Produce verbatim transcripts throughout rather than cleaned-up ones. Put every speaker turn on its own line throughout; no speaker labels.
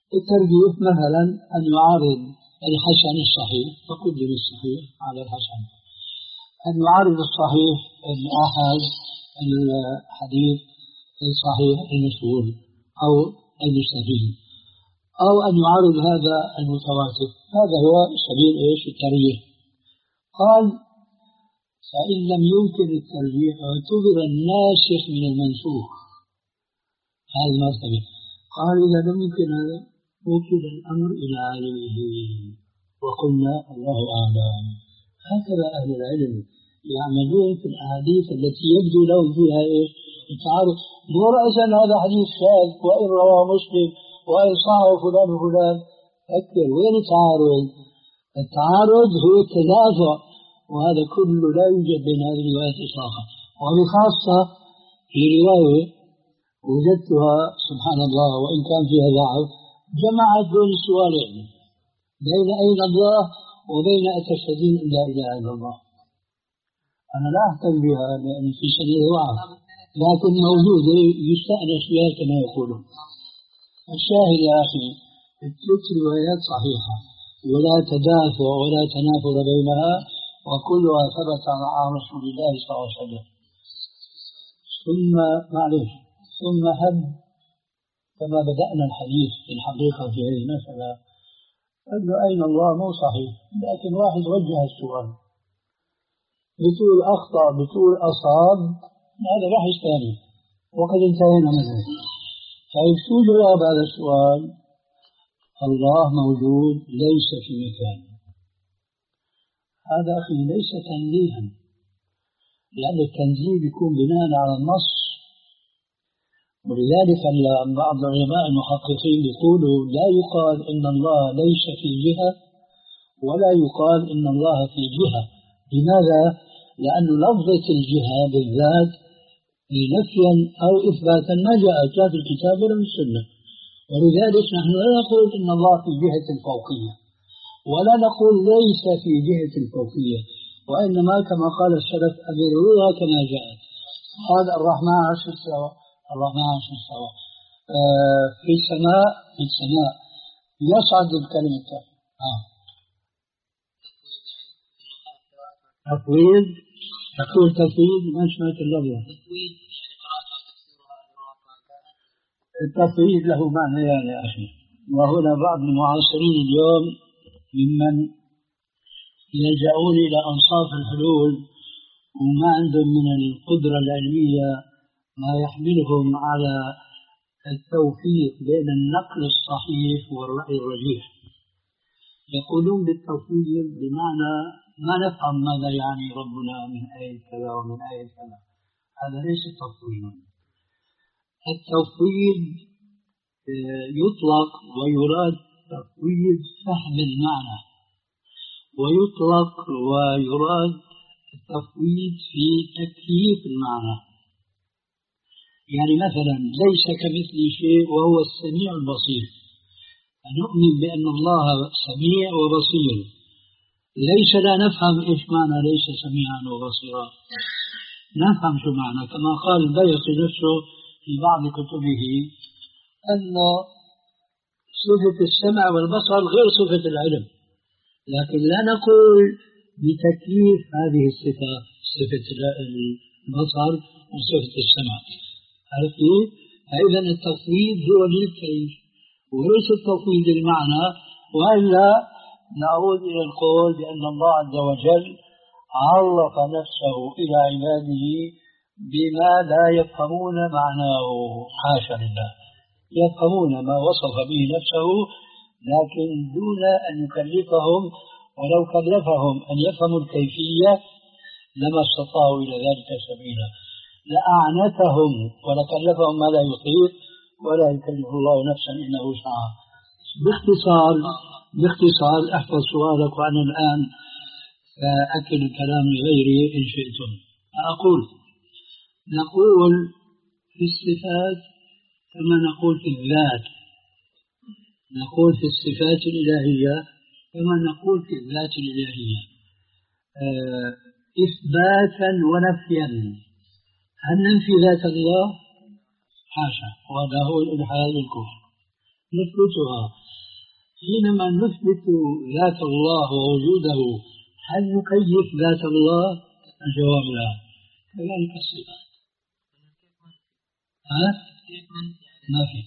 الترجيح مثلا أن يعارض الحسن الصحيح فقدم الصحيح على الحسن، أن يعارض الصحيح الآحاد الحديث الصحيح المشهور أو المستفيد، أو أن يعارض هذا المتواتر. هذا هو سبيل إيش الترجيح. قال فإن لم يمكن الترجيح اعتبر الناسخ من المنسوخ، هذا المرتبة. قال إذا لم يمكن هذا وكل الأمر إلى عالمه وقلنا الله أعلم. هكذا أهل العلم يعملون في الأحاديث التي يبدو لهم فيها إيش التعارض. مو رأسا هذا حديث شاذ وإن رواه مسلم وإن صححه فلان وفلان، فكر وين التعارض؟ التعارض هو التدافع، وهذا كله لا يوجد بين هذه الروايات إطلاقا. وبخاصة في رواية وجدتها سبحان الله وإن كان فيها ضعف، جمعت بين السؤالين، بين أين الله وبين أتشهدين أن لا إله إلا الله. أنا لا أهتم بها لأن في سنة ضعف، لكن موجودة يستأنس بها كما يقولون. الشاهد يا أخي الثلاث روايات صحيحة ولا تدافع ولا تنافر بينها، وكلها ثبت عن رسول الله صلى الله عليه وسلم. ثم معلش ثم هب كما بدأنا الحديث في الحقيقة في هذه المسألة أنه أين الله مو صحيح، لكن واحد وجه السؤال بتقول أخطأ بتقول أصاب، هذا بحث ثاني وقد انتهينا منه. طيب شو جواب هذا السؤال؟ الله موجود ليس في مكان. هذا أخي ليس تنزيها، لأن التنزيه يكون بناء على النص. ولذلك بعض العلماء المحققين يقولوا لا يقال إن الله ليس في جهة ولا يقال إن الله في جهة. لماذا؟ لأن لفظة الجهة بالذات نفيا أو إثباتا ما جاءت لا في الكتاب ولا في السنة. ولذلك نحن لا نقول إن الله في جهة الفوقية ولا نقول ليس في جهة الفوقية، وإنما كما قال السلف أبروها كما جاءت. قال الرحمن عرش استوى، الرحمن عرش استوى آه في السماء، في السماء يصعد الكلمة. آه. تفويض تقول تفويض ما سمعت اللفظ. التفويض له معنى يعني يا أخي. وهنا بعض المعاصرين اليوم ممن يلجؤون إلى أنصاف الحلول وما عندهم من القدرة العلمية ما يحملهم على التوفيق بين النقل الصحيح والرأي الرجيح. يقولون بالتوفيق بمعنى ما نفهم ماذا يعني ربنا من أي كذا ومن أي كذا. هذا ليس تفويضا. التفويض يطلق ويراد تفويض فهم المعنى، ويطلق ويراد التفويض في تكييف المعنى. يعني مثلا ليس كمثله شيء وهو السميع البصير، نؤمن بأن الله سميع وبصير، ليس لا نفهم إيش معنى ليس سميعا وبصيرا، نفهم شو معنى. كما قال البيهقي نفسه في بعض كتبه أن صفة السمع والبصر غير صفة العلم، لكن لا نقول بتكييف هذه الصفة، صفة البصر وصفة السمع. عرفتوا؟ فإذا التفويض هو للكيف وليس التفويض للمعنى. وإلا نعود إلى القول بأن الله عز وجل عرف نفسه إلى عباده بما لا يفهمون معناه، حاشا لله، يفهمون ما وصف به نفسه لكن دون أن يكلفهم، ولو كلفهم أن يفهموا الكيفية لما استطاعوا إلى ذلك سبيلا، لأعنتهم ولكلفهم ما لا يطيق، ولا يكلف الله نفسا إلا وسعها. باختصار باختصار احفظ سؤالك وأنا الآن أكل كلام غيري إن شئتم. أقول نقول في الصفات كما نقول في الذات، نقول في الصفات الإلهية كما نقول في الذات الإلهية، آه إثباتا ونفيا. هل ننفي ذات الله؟ حاشا، وهذا هو الإلحاد الكفر. نثبتها. حينما نثبت ذات الله ووجوده هل نكيف ذات الله؟ الجواب لا. كذلك الصفات. ها؟ ما في.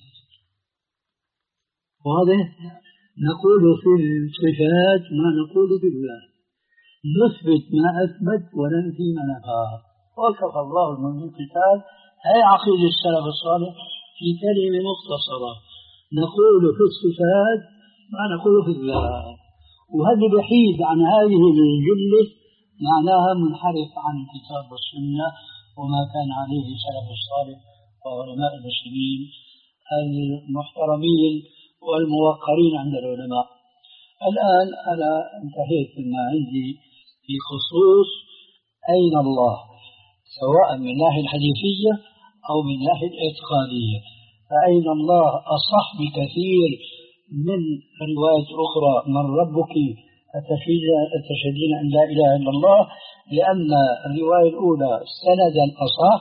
واضح؟ نقول في الصفات ما نقول في الله، نثبت ما أثبت وننفي ما نفى. وكفى الله المؤمنين القتال. هي عقيدة السلف الصالح في كلمة مختصرة، نقول في الصفات ما نقول في الله، وهذا بحيد عن هذه الجملة معناها منحرف عن الكتاب والسنة وما كان عليه السلف الصالح وعلماء المسلمين المحترمين والموقرين عند العلماء. الآن أنا انتهيت مما عندي في خصوص أين الله، سواء من الناحية الحديثية أو من الناحية الاعتقادية. فأين الله أصح بكثير من رواية أخرى من ربك أتشهدين أن لا إله إلا الله، لأن الرواية الأولى سندا أصح،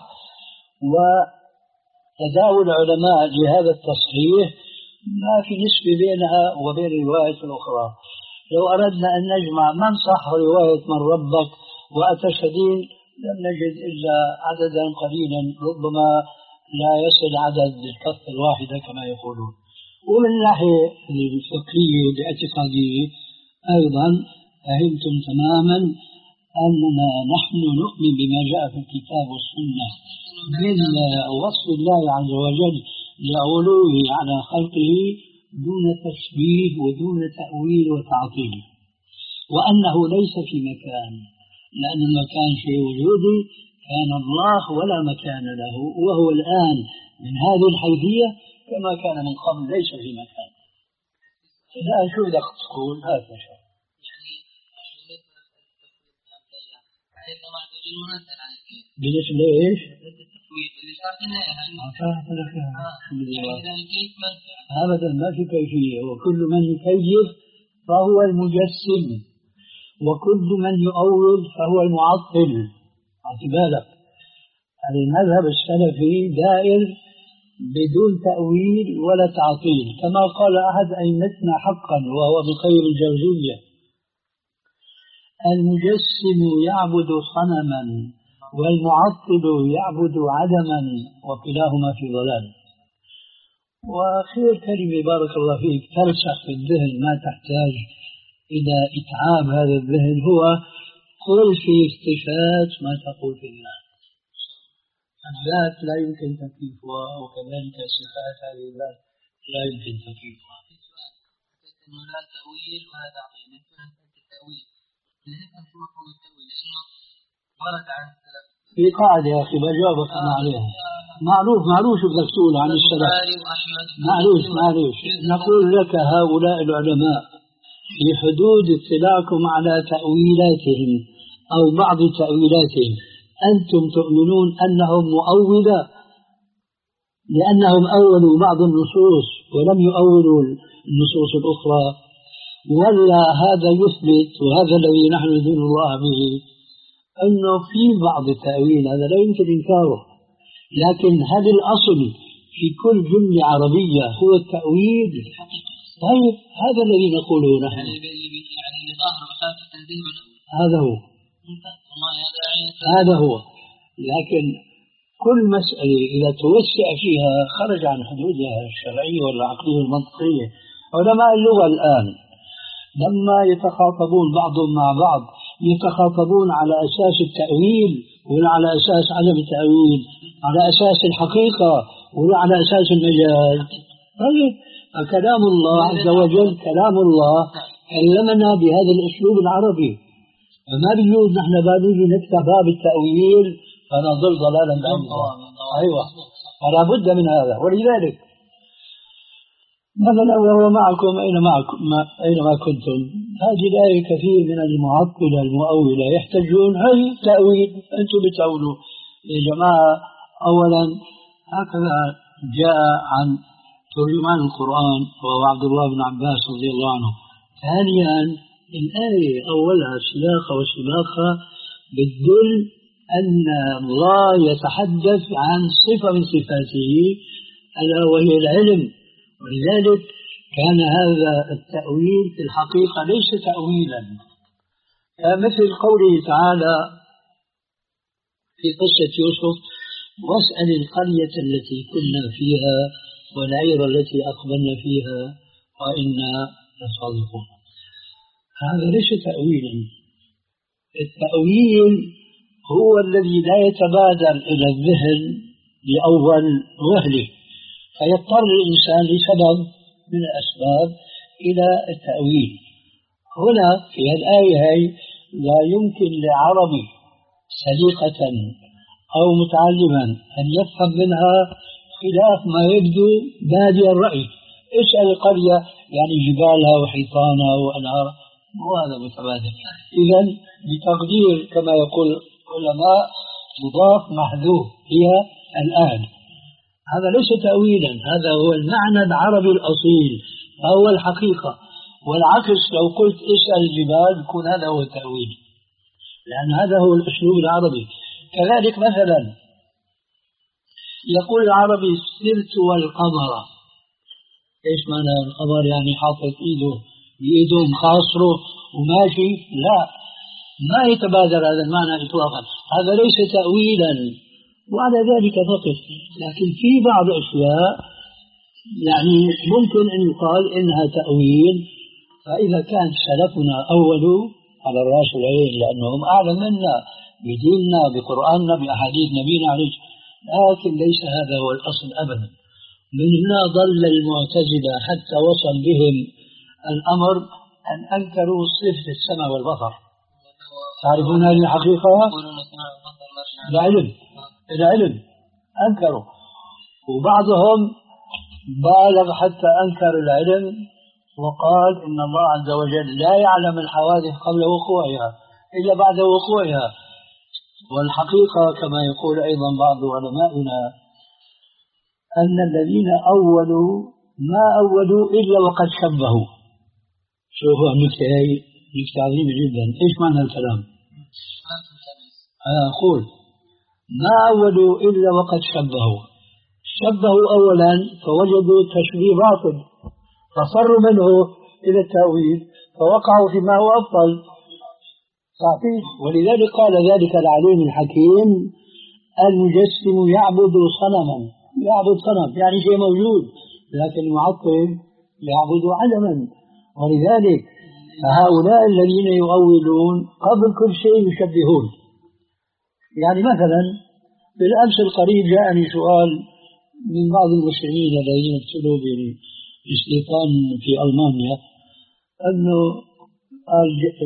وتداول العلماء لهذا التصحيح ما في نسبة بينها وبين الرواية الأخرى. لو أردنا أن نجمع من صح رواية من ربك وأتشهدين لم نجد إلا عددا قليلا، ربما لا يصل عدد الكف الواحدة كما يقولون. ومن الناحية الفقهية الاعتقادية أيضا فهمتم تماما أننا نحن نؤمن بما جاء في الكتاب والسنة من وصف الله عز وجل لعلوه على خلقه دون تشبيه ودون تأويل وتعطيل، وأنه ليس في مكان، لأن المكان شيء وجودي، كان الله ولا مكان له، وهو الآن من هذه الحيثية كما كان من قبل ليس في مكان. لا شو بدك تقول هذا شيء بالنسبة لإيش؟ أبدا ما في كيفية، وكل من يكيف فهو المجسم، وكل من يؤول فهو المعطل. اعتبالك المذهب السلفي دائر بدون تأويل ولا تعطيل، كما قال أحد أئمتنا حقا وهو ابن القيم الجوزية: المجسم يعبد صنما والمعطل يعبد عدما وكلاهما في ضلال. وخير كلمة بارك الله فيك ترسخ في الذهن ما تحتاج إلى إتعاب هذا الذهن هو: قل في الصفات ما تقول في الله. الذات لا يمكن تكييفها، وكذلك الصفات هذه الذات لا يمكن تكييفها.
إنه لا تأويل ولا تعطيل، مثلا التأويل لذلك مش مفهوم التأويل لأنه ورد عن السلف
في قاعدة يا أخي بجاوبك أنا عليها. معروف معروف شو بدك تقول عن السلف، معروف معروف. نقول لك هؤلاء العلماء في حدود اطلاعكم على تأويلاتهم أو بعض تأويلاتهم أنتم تؤمنون أنهم مؤولة لأنهم أولوا بعض النصوص ولم يؤولوا النصوص الأخرى، ولا هذا يثبت وهذا الذي نحن ندين الله به أنه في بعض التأويل هذا لا يمكن إنكاره، لكن هذا الأصل في كل جملة عربية هو التأويل. طيب هذا الذي نقوله نحن، هذا هو هذا هو لكن كل مسألة إذا توسع فيها خرج عن حدودها الشرعية والعقلية والمنطقية. علماء اللغة الآن لما يتخاطبون بعضهم مع بعض يتخاطبون على أساس التأويل ولا على أساس عدم التأويل، على أساس الحقيقة ولا على أساس المجاز. طيب كلام الله عز وجل كلام الله علمنا بهذا الأسلوب العربي، فما بيجوز نحن بنيجي نفتح باب التأويل فنضل ضلالا بعيدا. أيوة فلا بد من هذا. ولذلك مثلا وهو معكم أين معكم ما أينما كنتم، هذه الآية كثير من المعطلة المؤولة يحتجون هل تأويل أنتم بتأولوا. يا جماعة أولا هكذا جاء عن ترجمان القرآن وهو عبد الله بن عباس رضي الله عنه. ثانيا الآية أولها سياقة وسباقة بتدل أن الله يتحدث عن صفة من صفاته ألا وهي العلم، ولذلك كان هذا التأويل في الحقيقة ليس تأويلا، مثل قوله تعالى في قصة يوسف: واسأل القرية التي كنا فيها والعير التي أقبلنا فيها وإنا لصادقون. هذا ليس تأويلا. التأويل هو الذي لا يتبادر إلى الذهن لأول وهله، فيضطر الإنسان لسبب من الأسباب إلى التأويل. هنا في الآية هي لا يمكن لعربي سليقة أو متعلما أن يفهم منها خلاف ما يبدو بادئ الرأي. اسأل القرية يعني جبالها وحيطانها وأنهارها، مو هذا متبادل. إذن بتقدير كما يقول العلماء مضاف محذوف هي الآن، هذا ليس تأويلا، هذا هو المعنى العربي الأصيل، هو الحقيقة. والعكس لو قلت اسأل الجبال يكون هذا هو التأويل، لأن هذا هو الأسلوب العربي. كذلك مثلا يقول العربي: سرت والقمر. ايش معنى القمر؟ يعني حاطط ايده بإيده مخاصره وماشي؟ لا، ما يتبادر هذا المعنى إطلاقا، هذا ليس تأويلا. وعلى ذلك فقط. لكن في بعض الأشياء يعني ممكن أن يقال إنها تأويل، فإذا كان سلفنا أولوا على الرأس والعين لأنهم أعلم منا بديننا بقرآننا بأحاديث نبينا عليه، لكن ليس هذا هو الأصل أبدا. من هنا ضل المعتزلة حتى وصل بهم الأمر أن أنكروا صفة السمع والبصر. تعرفون هذه الحقيقة؟ العلم العلم أنكروا، وبعضهم بالغ حتى أنكر العلم وقال إن الله عز وجل لا يعلم الحوادث قبل وقوعها إلا بعد وقوعها. والحقيقة كما يقول أيضا بعض علمائنا أن الذين أولوا ما أولوا إلا وقد شبهوا. شوفوا النكتة هي نكتة عظيمة جدا. إيش معنى الكلام؟ أنا أقول ما أولوا إلا وقد شبهوا. شبهوا أولا فوجدوا تشبيه باطل ففروا منه إلى التأويل فوقعوا فيما هو أفضل. صحيح. ولذلك قال ذلك العليم الحكيم: المجسم يعبد صنما. يعبد صنم يعني شيء موجود، لكن المعطل يعبد علما. ولذلك هؤلاء الذين يؤولون قبل كل شيء يشبهون. يعني مثلا بالأمس القريب جاءني سؤال من بعض المسلمين الذين ابتلوا بالاستيطان في ألمانيا، أنه قال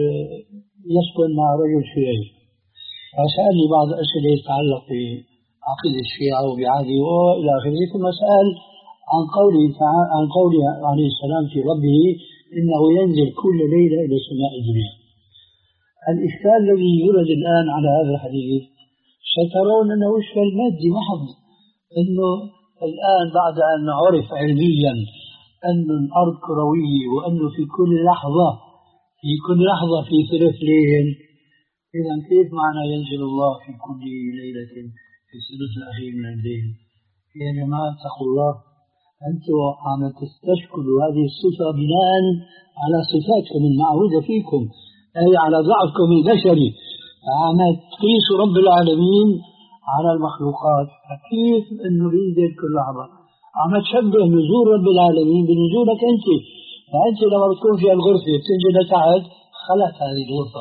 يسكن مع رجل شيعي، فسألني بعض الأسئلة تتعلق بعقيدة الشيعة وبعاده وإلى آخره، ثم سأل عن قوله عن قوله عليه السلام في ربه إنه ينزل كل ليلة إلى سماء الدنيا. الإشكال الذي يورد الآن على هذا الحديث سترون أنه إشكال مادي محض، أنه الآن بعد أن عرف علميا أن الأرض كروية وأنه في كل لحظة في كل لحظة في ثلث ليل، إذا كيف معنى ينزل الله في كل ليلة في الثلث الأخير من الليل؟ يا جماعة اتقوا الله، أنتم عم تستشكلوا هذه الصفة بناء على صفاتكم المعهودة فيكم، أي على ضعفكم البشري، عم تقيسوا رب العالمين على المخلوقات. كيف أنه ينزل كل لحظة؟ عم تشبه نزول رب العالمين بنزولك أنت، فأنت لما تكون في الغرفة تنزل لتحت خلت هذه الغرفة.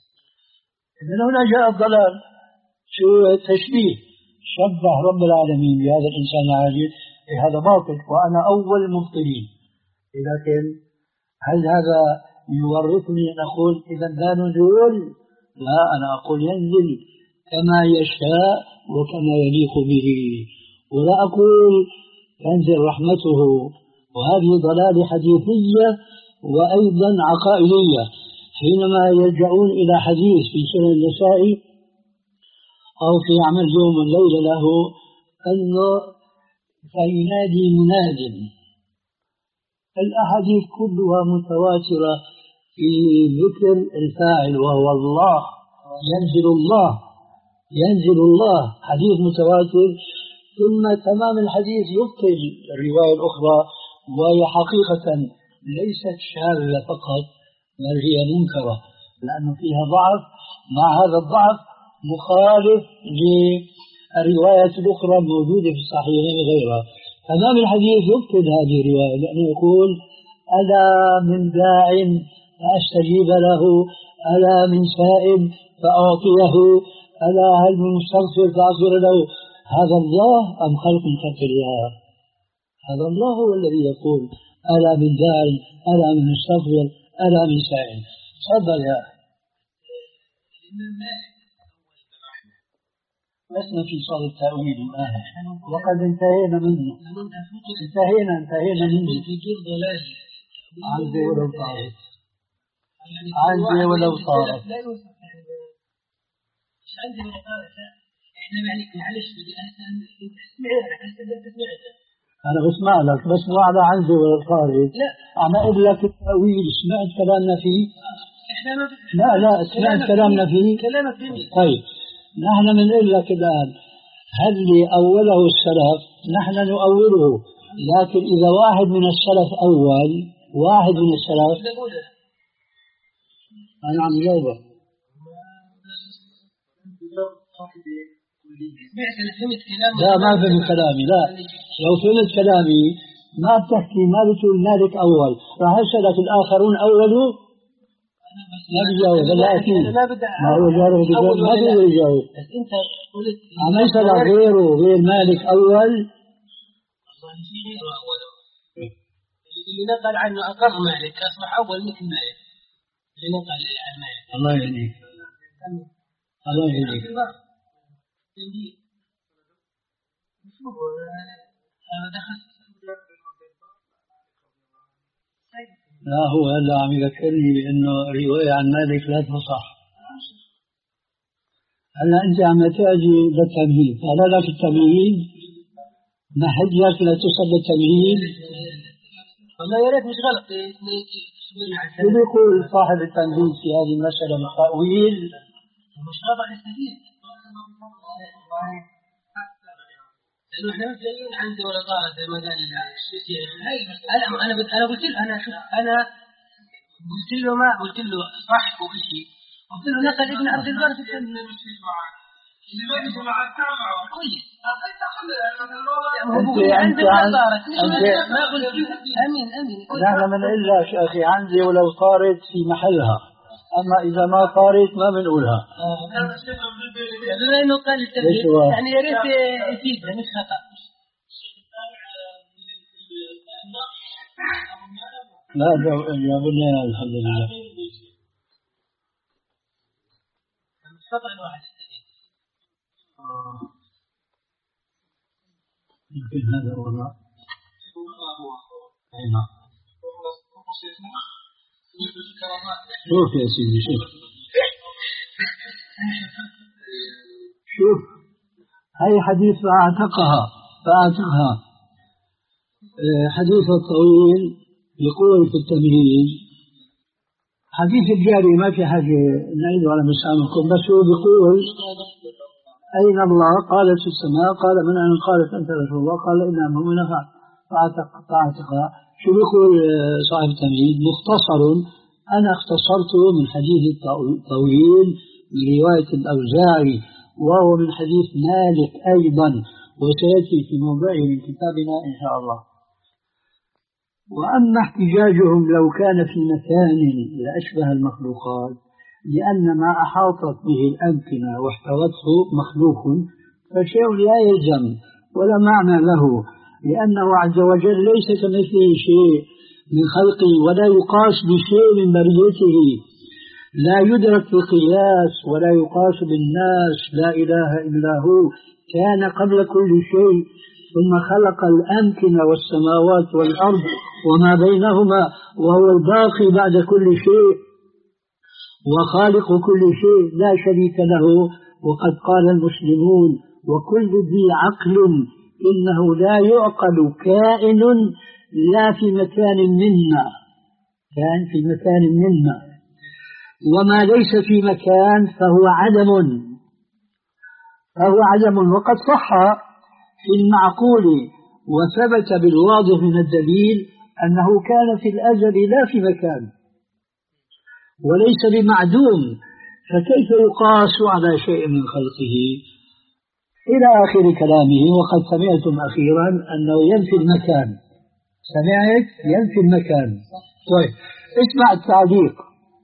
إذن هنا جاء الضلال. شو تشبيه؟ شبه رب العالمين بهذا الإنسان العاجز. إيه هذا باطل وأنا أول المبطلين. لكن هل هذا يورثني أن أقول إذا لا نزول؟ لا، أنا أقول ينزل كما يشاء وكما يليق به، ولا أقول تنزل رحمته. وهذه ضلال حديثية وأيضا عقائدية. حينما يلجؤون إلى حديث في سنن النسائي أو في عمل يوم الليلة له أنه فينادي مناد، الأحاديث كلها متواترة في ذكر الفاعل وهو الله. ينزل الله ينزل الله حديث متواتر، ثم تمام الحديث يبطل الرواية الأخرى وهي حقيقة ليست شاذة فقط بل هي منكرة، لأن فيها ضعف، مع هذا الضعف مخالف للروايات الأخرى الموجودة في الصحيحين وغيرها. أمام الحديث يبطل هذه الرواية، لأنه يقول ألا من داع فأستجيب له، ألا من سائل فأعطيه، ألا هل من مستغفر فأغفر له. هذا الله أم خلق من خلق الله؟ هذا الله هو الذي يقول ألا من داع، ألا من مستغفر، ألا من سائل. تفضل يا لسنا في صال التأويل الآن، وقد انتهينا منه، انتهينا انتهينا منه. عندي ولو طارت، عندي ولو طارت.
عندي ولو طارت. احنا معلش بدي اسال انت سمعت انت سمعت
انا بسمع لك بس مو على عندي ولو طارت.
لا
انا اقول لك التأويل سمعت كلامنا فيه.
احنا ما
لا لا سمعت كلامنا فيه.
كلامك فيه.
طيب نحن بنقول لك الآن هل أوله السلف نحن نؤوله، لكن إذا واحد من السلف أول واحد من السلف أنا عم جاوبه. لا ما فهمت كلامي، لا لو فهمت كلامي ما بتحكي ما بتقول مالك أول، راح أسألك الآخرون أولوا ما بيجاوب. لا أكيد ما هو جاوب بجاوب ما بيقدر يجاوب.
بس أنت قلت
عم يسأل غيره غير مالك أول.
اللي نقل عنه أقر مالك أصبح أول مثل مالك اللي نقل عن مالك.
الله يهديك الله يهديك. لا هو هلا عم يذكرني بأنه رواية عن مالك لا تصح. هلا أنت عم تأتي بالتمهيد، هلا لك التمهيد ما حجك لا تصل بالتمهيد.
والله يا ريت مش غلط.
شو بيقول صاحب التمهيد في هذه المسألة من تأويل؟
مش غلط يستفيد. لأنه إحنا مش جايين عندي ولا طارت زي ما قال الشيخ. أنا أنا أنا قلت له أنا شوف أنا قلت له ما قلت له صح وكل شيء. قلت له نقل ابن عبد البر في اللي ما بيجي معك كويس.
أنت أنت
ما قلت أمين أمين.
نحن بنقول لك أخي عندي ولو طارت في محلها، أما إذا ما طارت ما بنقولها.
بما إنه قال التبديل يعني يا ريت يفيد مش خطأ.
لا جاوبنا الحمد لله.
خطأ واحد التبديل.
يمكن هذا هو لا. نعم. شوف يا سيدي شوف شوف هاي حديث فأعتقها فأعتقها حديث الطويل يقول في التمهيد. حديث الجاري ما في حاجة نعيده على مسامعكم، بس هو بيقول أين الله؟ قال في السماء. قال من أين؟ قالت أنت رسول الله. قال إنها مؤمنة فأعتقها. شو بيقول صاحب التمهيد؟ مختصر أنا اختصرته من حديث طويل من رواية الأوزاعي وهو من حديث مالك أيضا، وسيأتي في موضعه من كتابنا إن شاء الله. وأما احتجاجهم لو كان في مكان لأشبه المخلوقات لأن ما أحاطت به الأمكنة واحتوته مخلوق فشيء لا يلزم ولا معنى له، لأنه عز وجل ليس كمثله شيء من خلقه ولا يقاس بشيء من بريته، لا يدرك في القياس ولا يقاس بالناس. لا إله إلا هو كان قبل كل شيء ثم خلق الأمكنة والسماوات والأرض وما بينهما وهو الباقي بعد كل شيء وخالق كل شيء لا شريك له. وقد قال المسلمون وكل ذي عقل إنه لا يعقل كائن لا في مكان منا كان في مكان منا وما ليس في مكان فهو عدم فهو عدم. وقد صح في المعقول وثبت بالواضح من الدليل أنه كان في الأزل لا في مكان وليس بمعدوم، فكيف يقاس على شيء من خلقه؟ إلى آخر كلامه. وقد سمعتم أخيرا أنه ينفي المكان، سمعت ينفي المكان. طيب اسمع التعليق.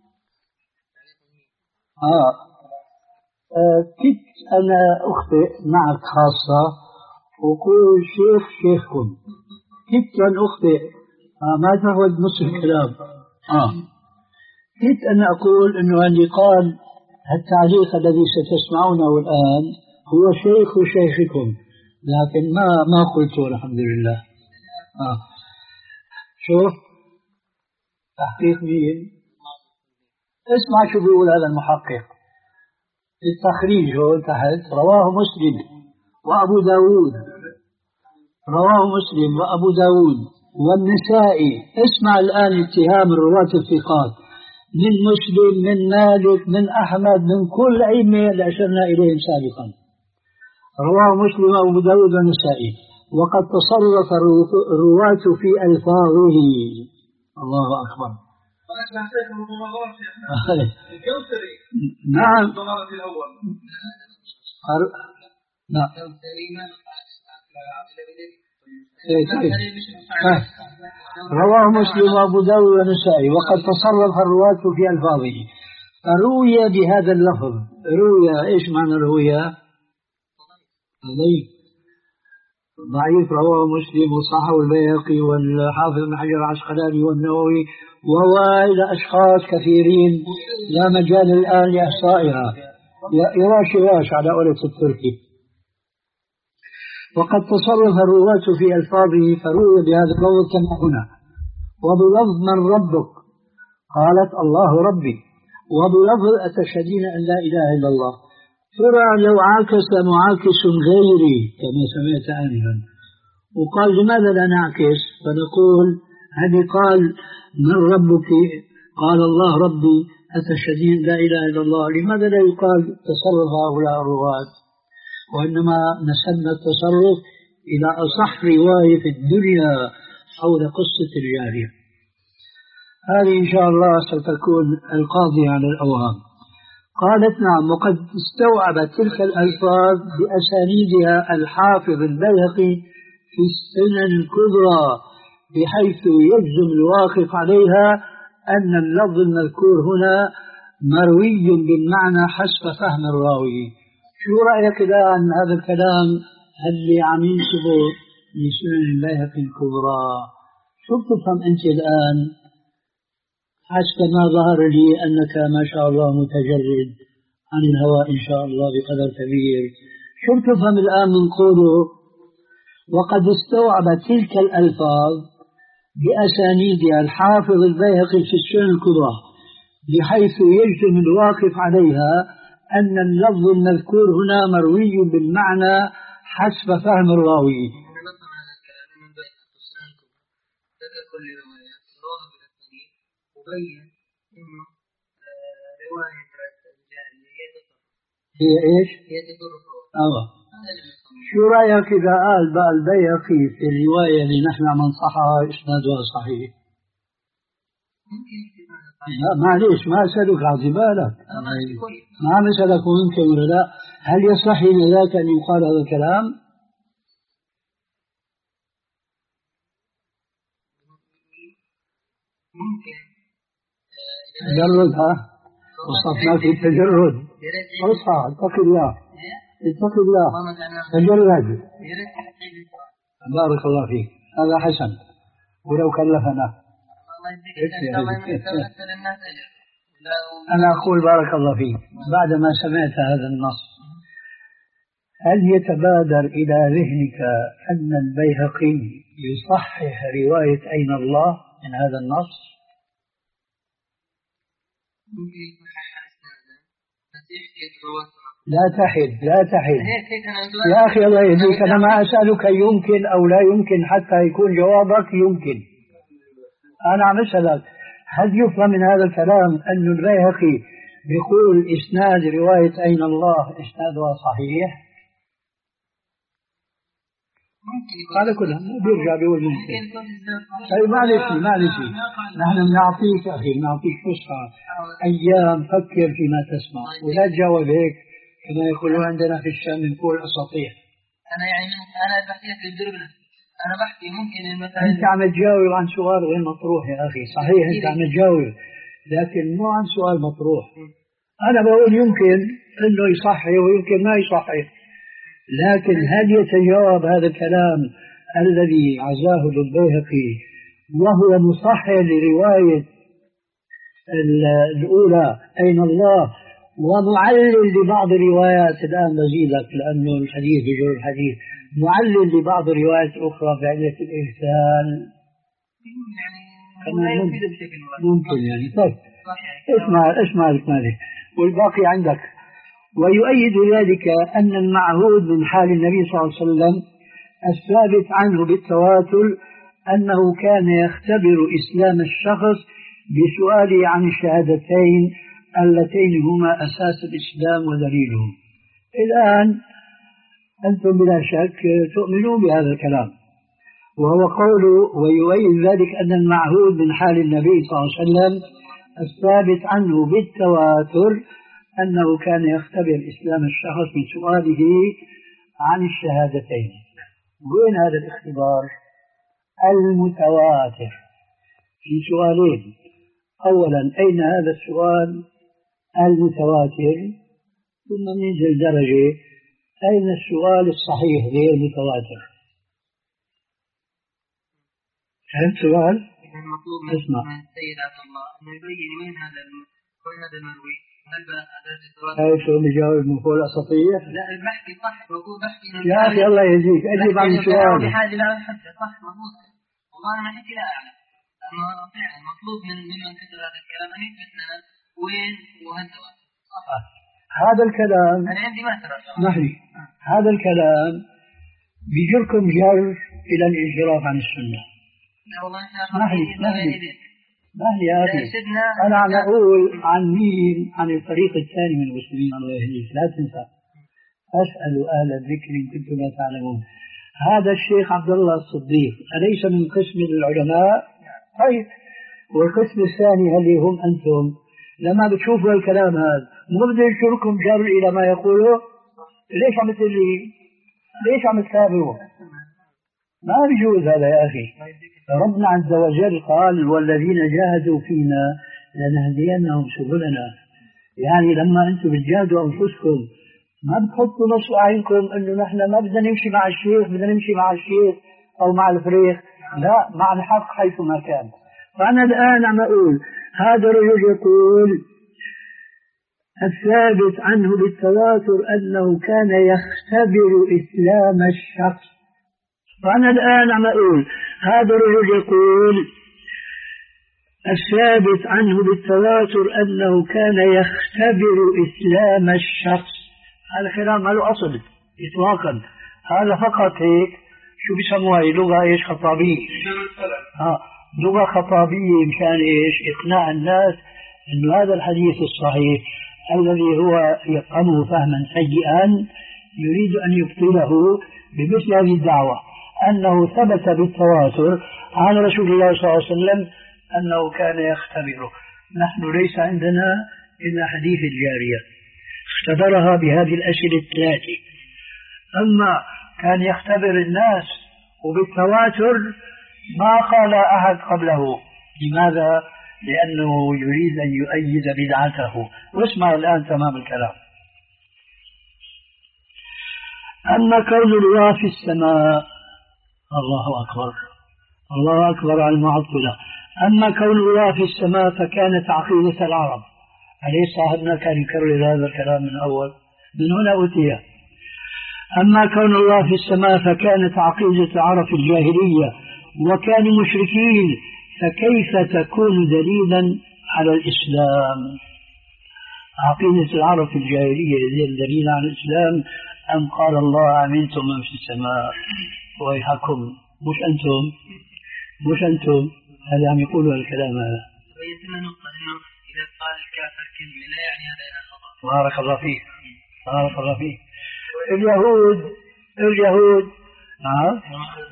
آه. آه. كنت أنا أخطئ معك خاصة وقول شيخ شيخكم، كنت أن أخطئ آه ما تفوت نص الكلام. آه. كنت أن أقول أنه اللي قال التعليق الذي ستسمعونه الآن هو شيخ شيخكم، لكن ما ما قلته الحمد لله. آه. شوف تحقيق مين؟ اسمع شو بيقول هذا المحقق التخريج هون تحت: رواه مسلم وأبو داود، رواه مسلم وأبو داود والنسائي. اسمع الآن اتهام الرواة الثقات من مسلم من مالك من أحمد من كل أئمة اللي أشرنا إليهم سابقا. رواه مسلم وأبو داود والنسائي. وقد تصرف الرواة في ألفاظه. الله أكبر. نعم نعم رواه مسلم وأبو داود والنسائي. وقد تصرف الرواة في ألفاظه، فروي بهذا اللفظ. روي إيش معنى روي؟ ضعيف. ضعيف. رواه مسلم وصححه البيهقي والحافظ بن حجر العسقلاني والنووي وإلى أشخاص كثيرين لا مجال الآن لإحصائها، يواش يواش على قولة التركي. وقد تصرف الرواة في ألفاظه فروي بهذا اللفظ كما هنا: وبلفظ من ربك؟ قالت الله ربي. وبلفظ أتشهدين أن لا إله إلا الله. ترى لو عاكس معاكس غيري كما سمعت آنفا وقال لماذا لا نعكس؟ فنقول هذه قال من ربك؟ قال الله ربي. أتشهدين لا إله إلا الله. لماذا لا يقال تصرف هؤلاء الرواة، وإنما نسبنا التصرف إلى أصح رواية في الدنيا حول قصة الجارية؟ هذه إن شاء الله ستكون القاضية على الأوهام. قالت نعم. وقد استوعب تلك الألفاظ بأسانيدها الحافظ البيهقي في السنن الكبرى، بحيث يجزم الواقف عليها أن اللفظ المذكور هنا مروي بالمعنى حسب فهم الراوي. شو رأيك الآن هذا الكلام اللي عم ينسبه لسنن البيهقي الكبرى؟ شو بتفهم أنت الآن حسب ما ظهر لي أنك ما شاء الله متجرد عن الهواء إن شاء الله بقدر كبير؟ شو بتفهم الآن من قوله وقد استوعب تلك الألفاظ بأسانيدها الحافظ البيهقي في السنن الكبرى، بحيث يجزم الواقف عليها أن اللفظ المذكور هنا مروي بالمعنى حسب فهم الراوي؟ هي ايش؟ اه. شو رايك اذا قال بقى البيهقي في الروايه اللي نحن عم ننصحها اسنادها صحيح؟ لا معليش ما اسالك على بالك، ما عم اسالك ممكن ولا لا. هل يصح لذاك ان يقال هذا الكلام؟
ممكن.
تجرد ها؟ وصفنا في التجرد. اصحى اتق الله اتق الله تجرد. بارك الله فيك. هذا حسن ولو كلفنا. أنا أقول بارك الله فيك بعدما سمعت هذا النص، هل يتبادر إلى ذهنك أن البيهقي يصحح رواية أين الله من هذا النص؟ لا تحد لا تحد يا أخي الله يهديك. أنا ما أسألك يمكن أو لا يمكن حتى يكون جوابك يمكن. أنا عم أسألك هل يفهم من هذا الكلام أن البيهقي بيقول إسناد رواية أين الله إسنادها صحيح؟ هذا كله بيرجع بيقول ممكن. طيب معلش معلش نحن بنعطيك أخي بنعطيك فسحة أيام فكر فيما تسمع ولا تجاوب هيك كما يقولون عندنا في الشام بنقول أساطير.
أنا يعني أنا بحكي لك بدربنا أنا بحكي ممكن المثال
أنت عم تجاوب عن سؤال غير مطروح يا أخي صحيح أنت عم تجاوب لكن مو عن سؤال مطروح. أنا بقول يمكن إنه يصحي ويمكن ما يصحي لكن هل يتجاوب هذا الكلام الذي عزاه البيهقي وهو مصحح لرواية الأولى أين الله ومعلل لبعض الروايات الآن بزيدك لأنه الحديث بجر الحديث معلل لبعض الروايات الأخرى بعلة الإرسال
يعني
ممكن يعني طيب اسمع اسمع لك مالك والباقي عندك. ويؤيد ذلك أن المعهود من حال النبي صلى الله عليه وسلم الثابت عنه بالتواتر أنه كان يختبر إسلام الشخص بسؤاله عن الشهادتين اللتين هما أساس الإسلام ودليله. الآن أنتم بلا شك تؤمنون بهذا الكلام وهو قوله ويؤيد ذلك أن المعهود من حال النبي صلى الله عليه وسلم الثابت عنه بالتواتر أنه كان يختبر إسلام الشخص من سؤاله عن الشهادتين. وين هذا الاختبار المتواتر في سؤالين؟ أولا أين هذا السؤال المتواتر ثم ننزل درجة أين السؤال الصحيح غير متواتر. فهمت سؤال؟
المطلوب من السيد عبد الله أنه يبين وين هذا وين هذا المروي هل
هاي شو بجاوب من فوق الأساطير؟
لا بحكي صح بقول بحكي
يا أخي الله يجزيك أجيب عن السؤال
بحاجة لا حتى صح مضبوط والله أنا حكي لا أعلم أما فعلا مطلوب من ممن كتب هذا الكلام أن يثبت لنا وين وهذا صح.
هذا الكلام
أنا عندي ما ترى
نحن هذا الكلام بيجركم جر إلى الانحراف عن السنة.
لا والله نحن
ما يا أخي أنا عم أقول عن مين عن الفريق الثاني من المسلمين الله يهديك لا تنسى أسأل أهل الذكر إن كنتم لا تعلمون. هذا الشيخ عبد الله الصديق أليس من قسم العلماء؟ طيب والقسم الثاني اللي هم أنتم لما بتشوفوا الكلام هذا مو بده يشركم جر إلى ما يقوله ليش عم تقولي ليش عم تتابعوا؟ ما بيجوز هذا يا أخي. ربنا عز وجل قال والذين جاهدوا فينا لنهدينهم سبلنا. يعني لما أنتم بتجاهدوا أنفسكم ما بتحطوا نص عينكم أنه نحن ما بدنا نمشي مع الشيخ بدنا نمشي مع الشيخ أو مع الفريق لا مع الحق حيثما كان. فأنا الآن عم أقول هذا الرجل يقول الثابت عنه بالتواتر أنه كان يختبر إسلام الشخص. فأنا الآن عم أقول هذا الرجل يقول الثابت عنه بالتواتر أنه كان يختبر إسلام الشخص. هذا كلام ما له أصل إطلاقا هذا فقط هيك شو بيسموها لغة إيش خطابية ها لغة خطابية مشان إيش إقناع الناس أن هذا الحديث الصحيح الذي هو يفهمه فهما سيئا يريد أن يبطله بمثل هذه الدعوة أنه ثبت بالتواتر عن رسول الله صلى الله عليه وسلم أنه كان يختبره. نحن ليس عندنا إلا حديث الجارية اختبرها بهذه الأسئلة الثلاثة. أما كان يختبر الناس وبالتواتر ما قال أحد قبله. لماذا؟ لأنه يريد أن يؤيد بدعته. واسمع الآن تمام الكلام. أما كون الله في السماء الله أكبر الله أكبر على المعطلة. أما كون الله في السماء فكانت عقيدة العرب. عليه صاحبنا كان يكرر هذا الكلام من أول من هنا أوتيه. أما كون الله في السماء فكانت عقيدة العرب في الجاهلية وكانوا مشركين فكيف تكون دليلا على الإسلام؟ عقيدة العرب في الجاهلية هي الدليل على الإسلام أم قال الله أمنتم من في السماء ويحكم مش أنتم مش أنتم هذا عم يقولوا الكلام هذا.
ويتم نقطة إنه إذا قال الكافر كلمة لا يعني هذا إلى خطأ.
بارك الله فيك بارك الله فيك. اليهود اليهود نعم.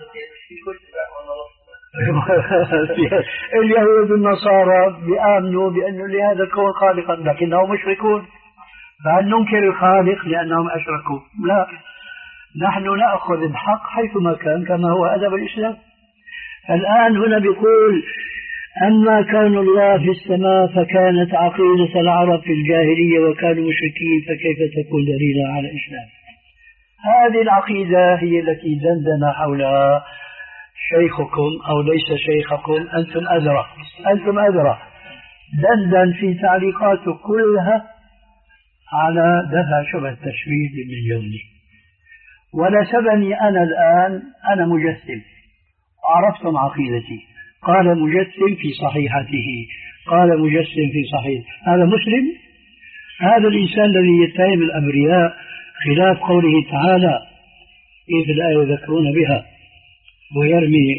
اليهود والنصارى بيآمنوا بأنه لهذا الكون خالقا لكنهم مشركون، فهل ننكر الخالق لأنهم أشركوا؟ لا، نحن نأخذ الحق حيثما كان كما هو أدب الإسلام. الآن هنا بيقول أما كون الله في السماء فكانت عقيدة العرب في الجاهلية وكانوا مشركين، فكيف تكون دليلا على الإسلام؟ هذه العقيدة هي التي دندن حولها شيخكم أو ليس شيخكم، أنتم أدرى أنتم أدرى دندن في تعليقاته كلها على دفع شبه التشبيه من جوني. ونسبني أنا الآن أنا مجسم، عرفتم عقيدتي، قال مجسم في صحيحته، قال مجسم في صحيح، هذا مسلم؟ هذا الإنسان الذي يتهم الأبرياء خلاف قوله تعالى كيف الآية يذكرون بها ويرمي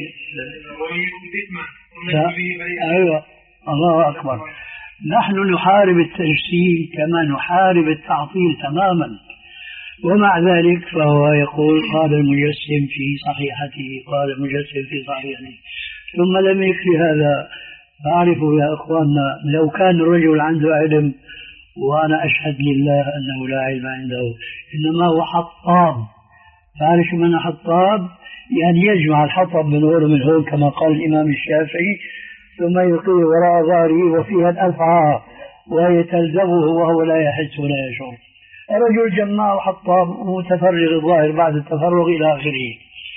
أيوة الله أكبر. نحن نحارب التجسيم كما نحارب التعطيل تماما، ومع ذلك فهو يقول قال المجسم في صحيحته، قال المجسم في صحيحته. ثم لم يكفي هذا، فاعرفوا يا أخواننا لو كان الرجل عنده علم، وأنا أشهد لله أنه لا علم عنده، إنما هو حطاب. تعرف شو معنى حطاب؟ يعني يجمع الحطب من هون ومن هون كما قال الإمام الشافعي، ثم يلقيه وراء ظهره وفيها الألفعة ويتلزمه وهو لا يحس ولا يشعر. الرجل جماع وحطاب متفرغ الظاهر بعد التفرغ إلى آخره.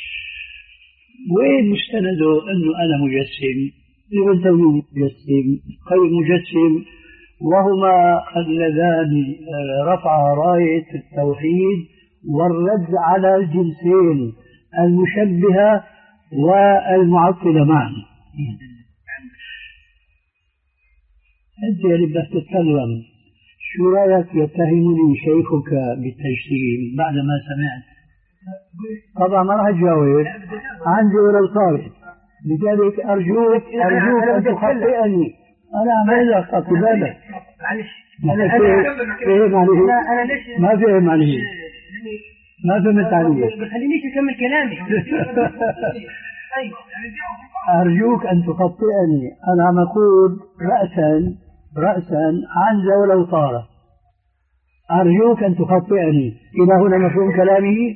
وين مستنده أنه أنا مجسم؟ ابن تيمية مجسم، قيم مجسم، وهما اللذان رفع راية التوحيد والرد على الجنسين المشبهة والمعطلة معا. أنت اللي بدك تتكلم، شو رأيك يتهمني شيخك بالتجسيم بعدما سمعت؟ طبعا ما راح أجاوب، عندي ولو صارت، لذلك أرجوك أرجوك أن تخطئني. أنا عمل لك خطي بالك
معلش
فهم عليه ما فهم عليه ما فهمت عليه
خلينيش أكمل كلامي.
أرجوك أن تخطئني. أنا عم أقول رأسا رأسا عنزة ولو طارت. أرجوك أن تخطئني. إلى هنا مفهوم كلامي؟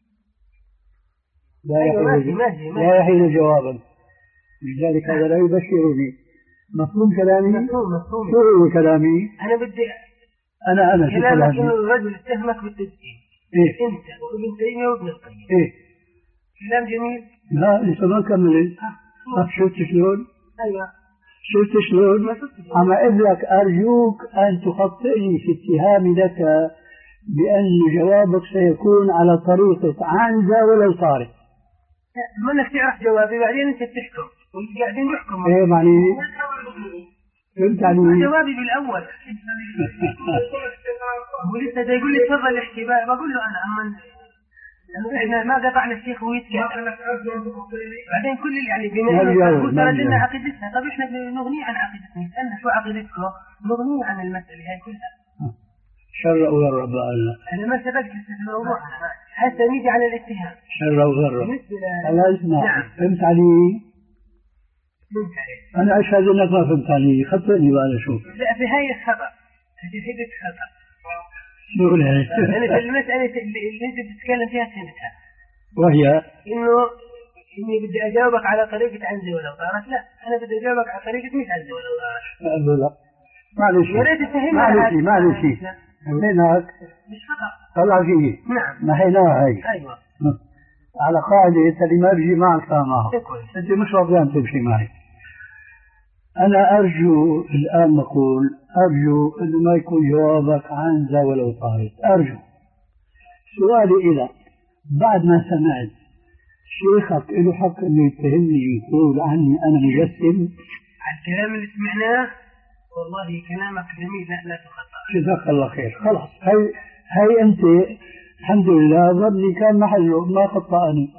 لا يحيل لا يحيل جوابا، لذلك هذا لا يبشرني. مفهوم كلامي؟
مفهوم مفهوم.
شو هو كلامي؟
أنا بدي
أنا أنا شو
كلامك
كلامي؟
إنه الرجل اتهمك بالتجسيم.
إيه؟
أنت وابن تيمية وابن القيم.
إيه؟
كلام جميل.
لا لسه ما كملت. شفت شلون؟
أيوة
شفت شلون؟ عم أقول لك أرجوك أن تخطئني في اتهامي لك بأن جوابك سيكون على طريقة عنزة ولو طارت.
ما انك تعرف جوابي بعدين انت بتحكم واللي قاعدين يحكموا.
ايه معني فهمت علي؟
جوابي بالاول ولسه ده يقول لي تفضل احكي، بقول له انا اما احنا ما قطعنا الشيخ ويسمع بعدين كل يعني بما قلت لنا عقيدتنا. طب احنا نغني عن عقيدتنا، نسالنا شو عقيدتكم، نغني عن المساله هاي كلها.
شر وغر بقى
انا ما سبقت في الموضوع، حتى نيجي على الاتهام.
شر وغر الله يسمع.
نعم.
فهمت علي؟ انا اشهد انك ما فهمت علي، خطئني بقى اشوف.
لا في هاي الخطا، هذه هيك خطا.
شو هي؟
انا في المساله اللي انت بتتكلم فيها فهمتها،
وهي
انه اني بدي اجاوبك على طريقه عنزه ولو طارت. لا انا بدي اجاوبك على طريقه مش عنزه ولو طارت.
لا معلش
يا ريت تفهمني.
معلش معلش هناك
مش خطا
طلع فيه.
نعم
نحيناها هي.
ايوه
على قاعده اللي ما بيجي معك فاهمها، انت مش راضيان تمشي معي. أنا أرجو الآن نقول أرجو أنه ما يكون جوابك عنزة ولو طارت. أرجو. سؤالي إذا بعد ما سمعت شيخك له حق أنه يتهمني ويقول عني أنا مجسم؟
على الكلام اللي سمعناه والله كلامك جميل، لا لا تخطأ.
جزاك الله خير. خلاص هاي هاي أنت الحمد لله ظني كان محله ما خطأني.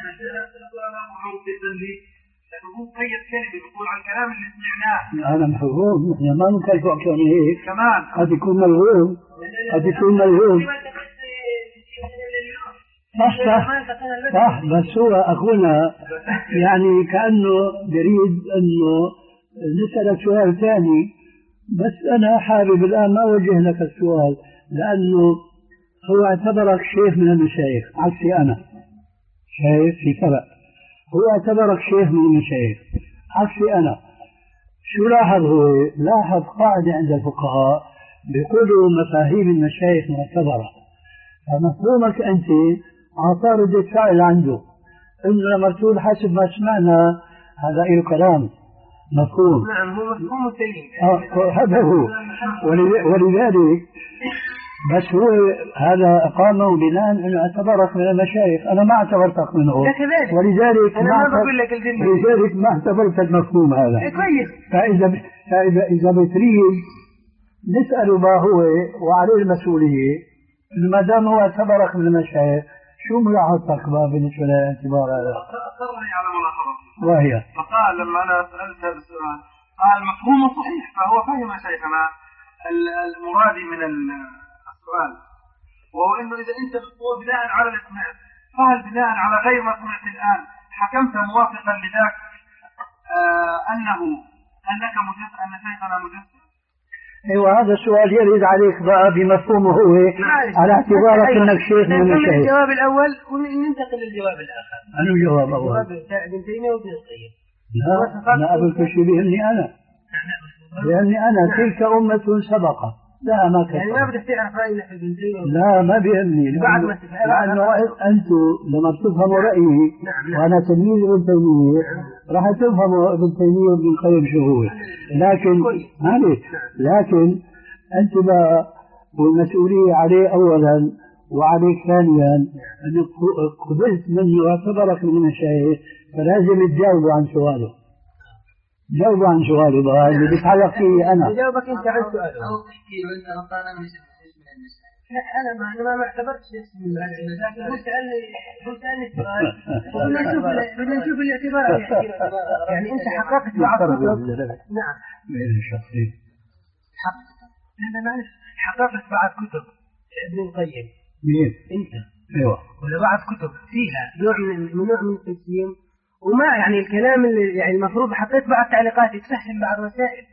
هو قيد كلمة يقول عن الكلام اللي سمعناه.
أنا مفهوم، إحنا ما نكلفه أكثر من هيك.
كمان
قد يكون ملهوم، قد يكون ملهوم. صح صح صح. بس هو أخونا يعني كأنه يريد أنه نسألك سؤال ثاني، بس أنا حابب الآن ما أوجه لك السؤال، لأنه هو اعتبرك شيخ من المشايخ عكسي أنا. شايف في فرق، هو اعتبرك شيخ من المشايخ عكسي أنا. شو لاحظ؟ هو لاحظ قاعدة عند الفقهاء بيقولوا مفاهيم المشايخ معتبرة، فمفهومك أنت عطار ردة فعل عنده إنه لما تقول حسب ما سمعنا هذا إيه كلام مفهوم.
نعم هو مفهوم سليم.
آه هذا هو. ولذلك بس هو هذا أقامه بناء أنه اعتبرك من المشايخ، أنا ما اعتبرتك منه، ولذلك
أنا ما بقول لك
ولذلك ما اعتبرت المفهوم هذا.
كويس.
فإذا فإذا إذا بتريد نسأله ما هو وعليه المسؤولية، ما دام هو اعتبرك من المشايخ شو ملاحظتك بقى بالنسبة لاعتبار هذا؟
أصرني على ملاحظة
وهي
فقال لما أنا سألت هذا السؤال قال مفهومه صحيح، فهو فهم شيخنا المرادي من السؤال، وهو إنه إذا أنت هو بناء على الإسماع، فهل بناء على غير ما سمعت الآن حكمت موافقا لذاك آه أنه أنك مجسم أن شيخنا مجسم؟
ايوه هذا السؤال يرد عليك بقى بمفهومه هو على اعتبارك انك شيخ من المشايخ.
الجواب الاول وننتقل للجواب الاخر.
انو الجواب الاول؟
جواب ابن تيميه وابن القيم.
لا لا اقول كل شيء بيهمني انا. لاني انا تلك امه سبقت. لا ما كنت
يعني ما بدك تعرف رايي في ابن تيميه.
لا ما بيهمني، لانه انتم لما بتفهموا رايي وانا تلميذ ابن تيميه راح تفهموا ابن تيميه وابن القيم شو هو، لكن معلش لكن انت بقى والمسؤوليه عليه اولا وعليك ثانيا انك قبلت منه واعتبرك من المشايخ، فلازم تجاوبوا عن سؤاله. جاوبوا عن سؤاله بقى اللي بيتعلق فيه انا.
جاوبك انت عن سؤاله.
او تحكي وانت غلطان من اسم المسائل.
لا انا ما انا ما اعتبرتش اسم المسائل، هو سالني هو سالني سؤال بدنا نشوف بدنا نشوف الاعتبار يعني انت حققت بعض كتب. نعم انا معلش حققت بعض كتب ابن القيم.
مين؟
انت.
ايوه.
ولا بعض كتب فيها نوع من نوع من التجسيم، وما يعني الكلام اللي يعني المفروض حطيت بعض تعليقات تفهم بعض مسائل.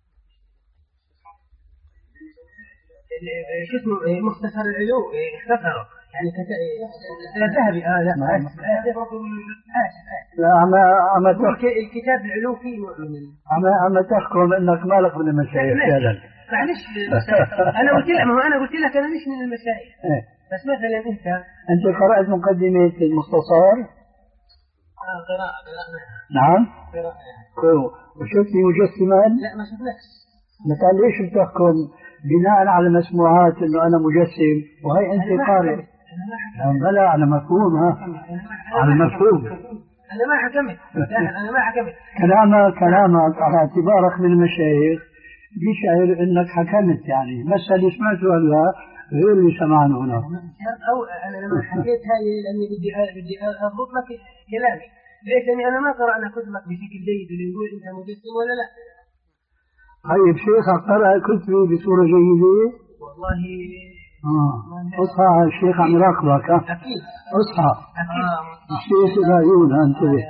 شو اسمه مختصر العلو اختصره يعني ذهبي اه لا اسف
لا عم عم
الكتاب العلو فيه نوع من
عم عم تحكم انك مالك من المشايخ فعلا.
معلش انا قلت لك ما هو انا قلت لك انا مش من المشايخ بس مثلا انت
انت قرأت مقدمة المختصر؟
اه قراءة قراءة
نعم
قراءة.
وشفت مجسما؟
لا ما شفناش.
مثلا ليش بتحكم بناء على مسموعات انه انا مجسم وهي انت قارئ؟ بلى على مفهوم ها على مفهوم.
انا ما حكمت انا ما حكمت
كلامك كلامك على اعتبارك من المشايخ بيشعر انك حكمت، يعني بس اللي سمعته هلا غير اللي سمعنا هنا.
او انا لما حكيت هاي لاني بدي بدي اضبط لك كلامي، ليش؟ لاني انا ما قرانا كتبك بشكل جيد اللي نقول انت مجسم ولا لا.
طيب شيخك قرأ كتبي بصورة جيدة؟
والله
اه اصحى الشيخ عم يراقبك.
اكيد
اصحى
اكيد
الشيخ العيون انتبه.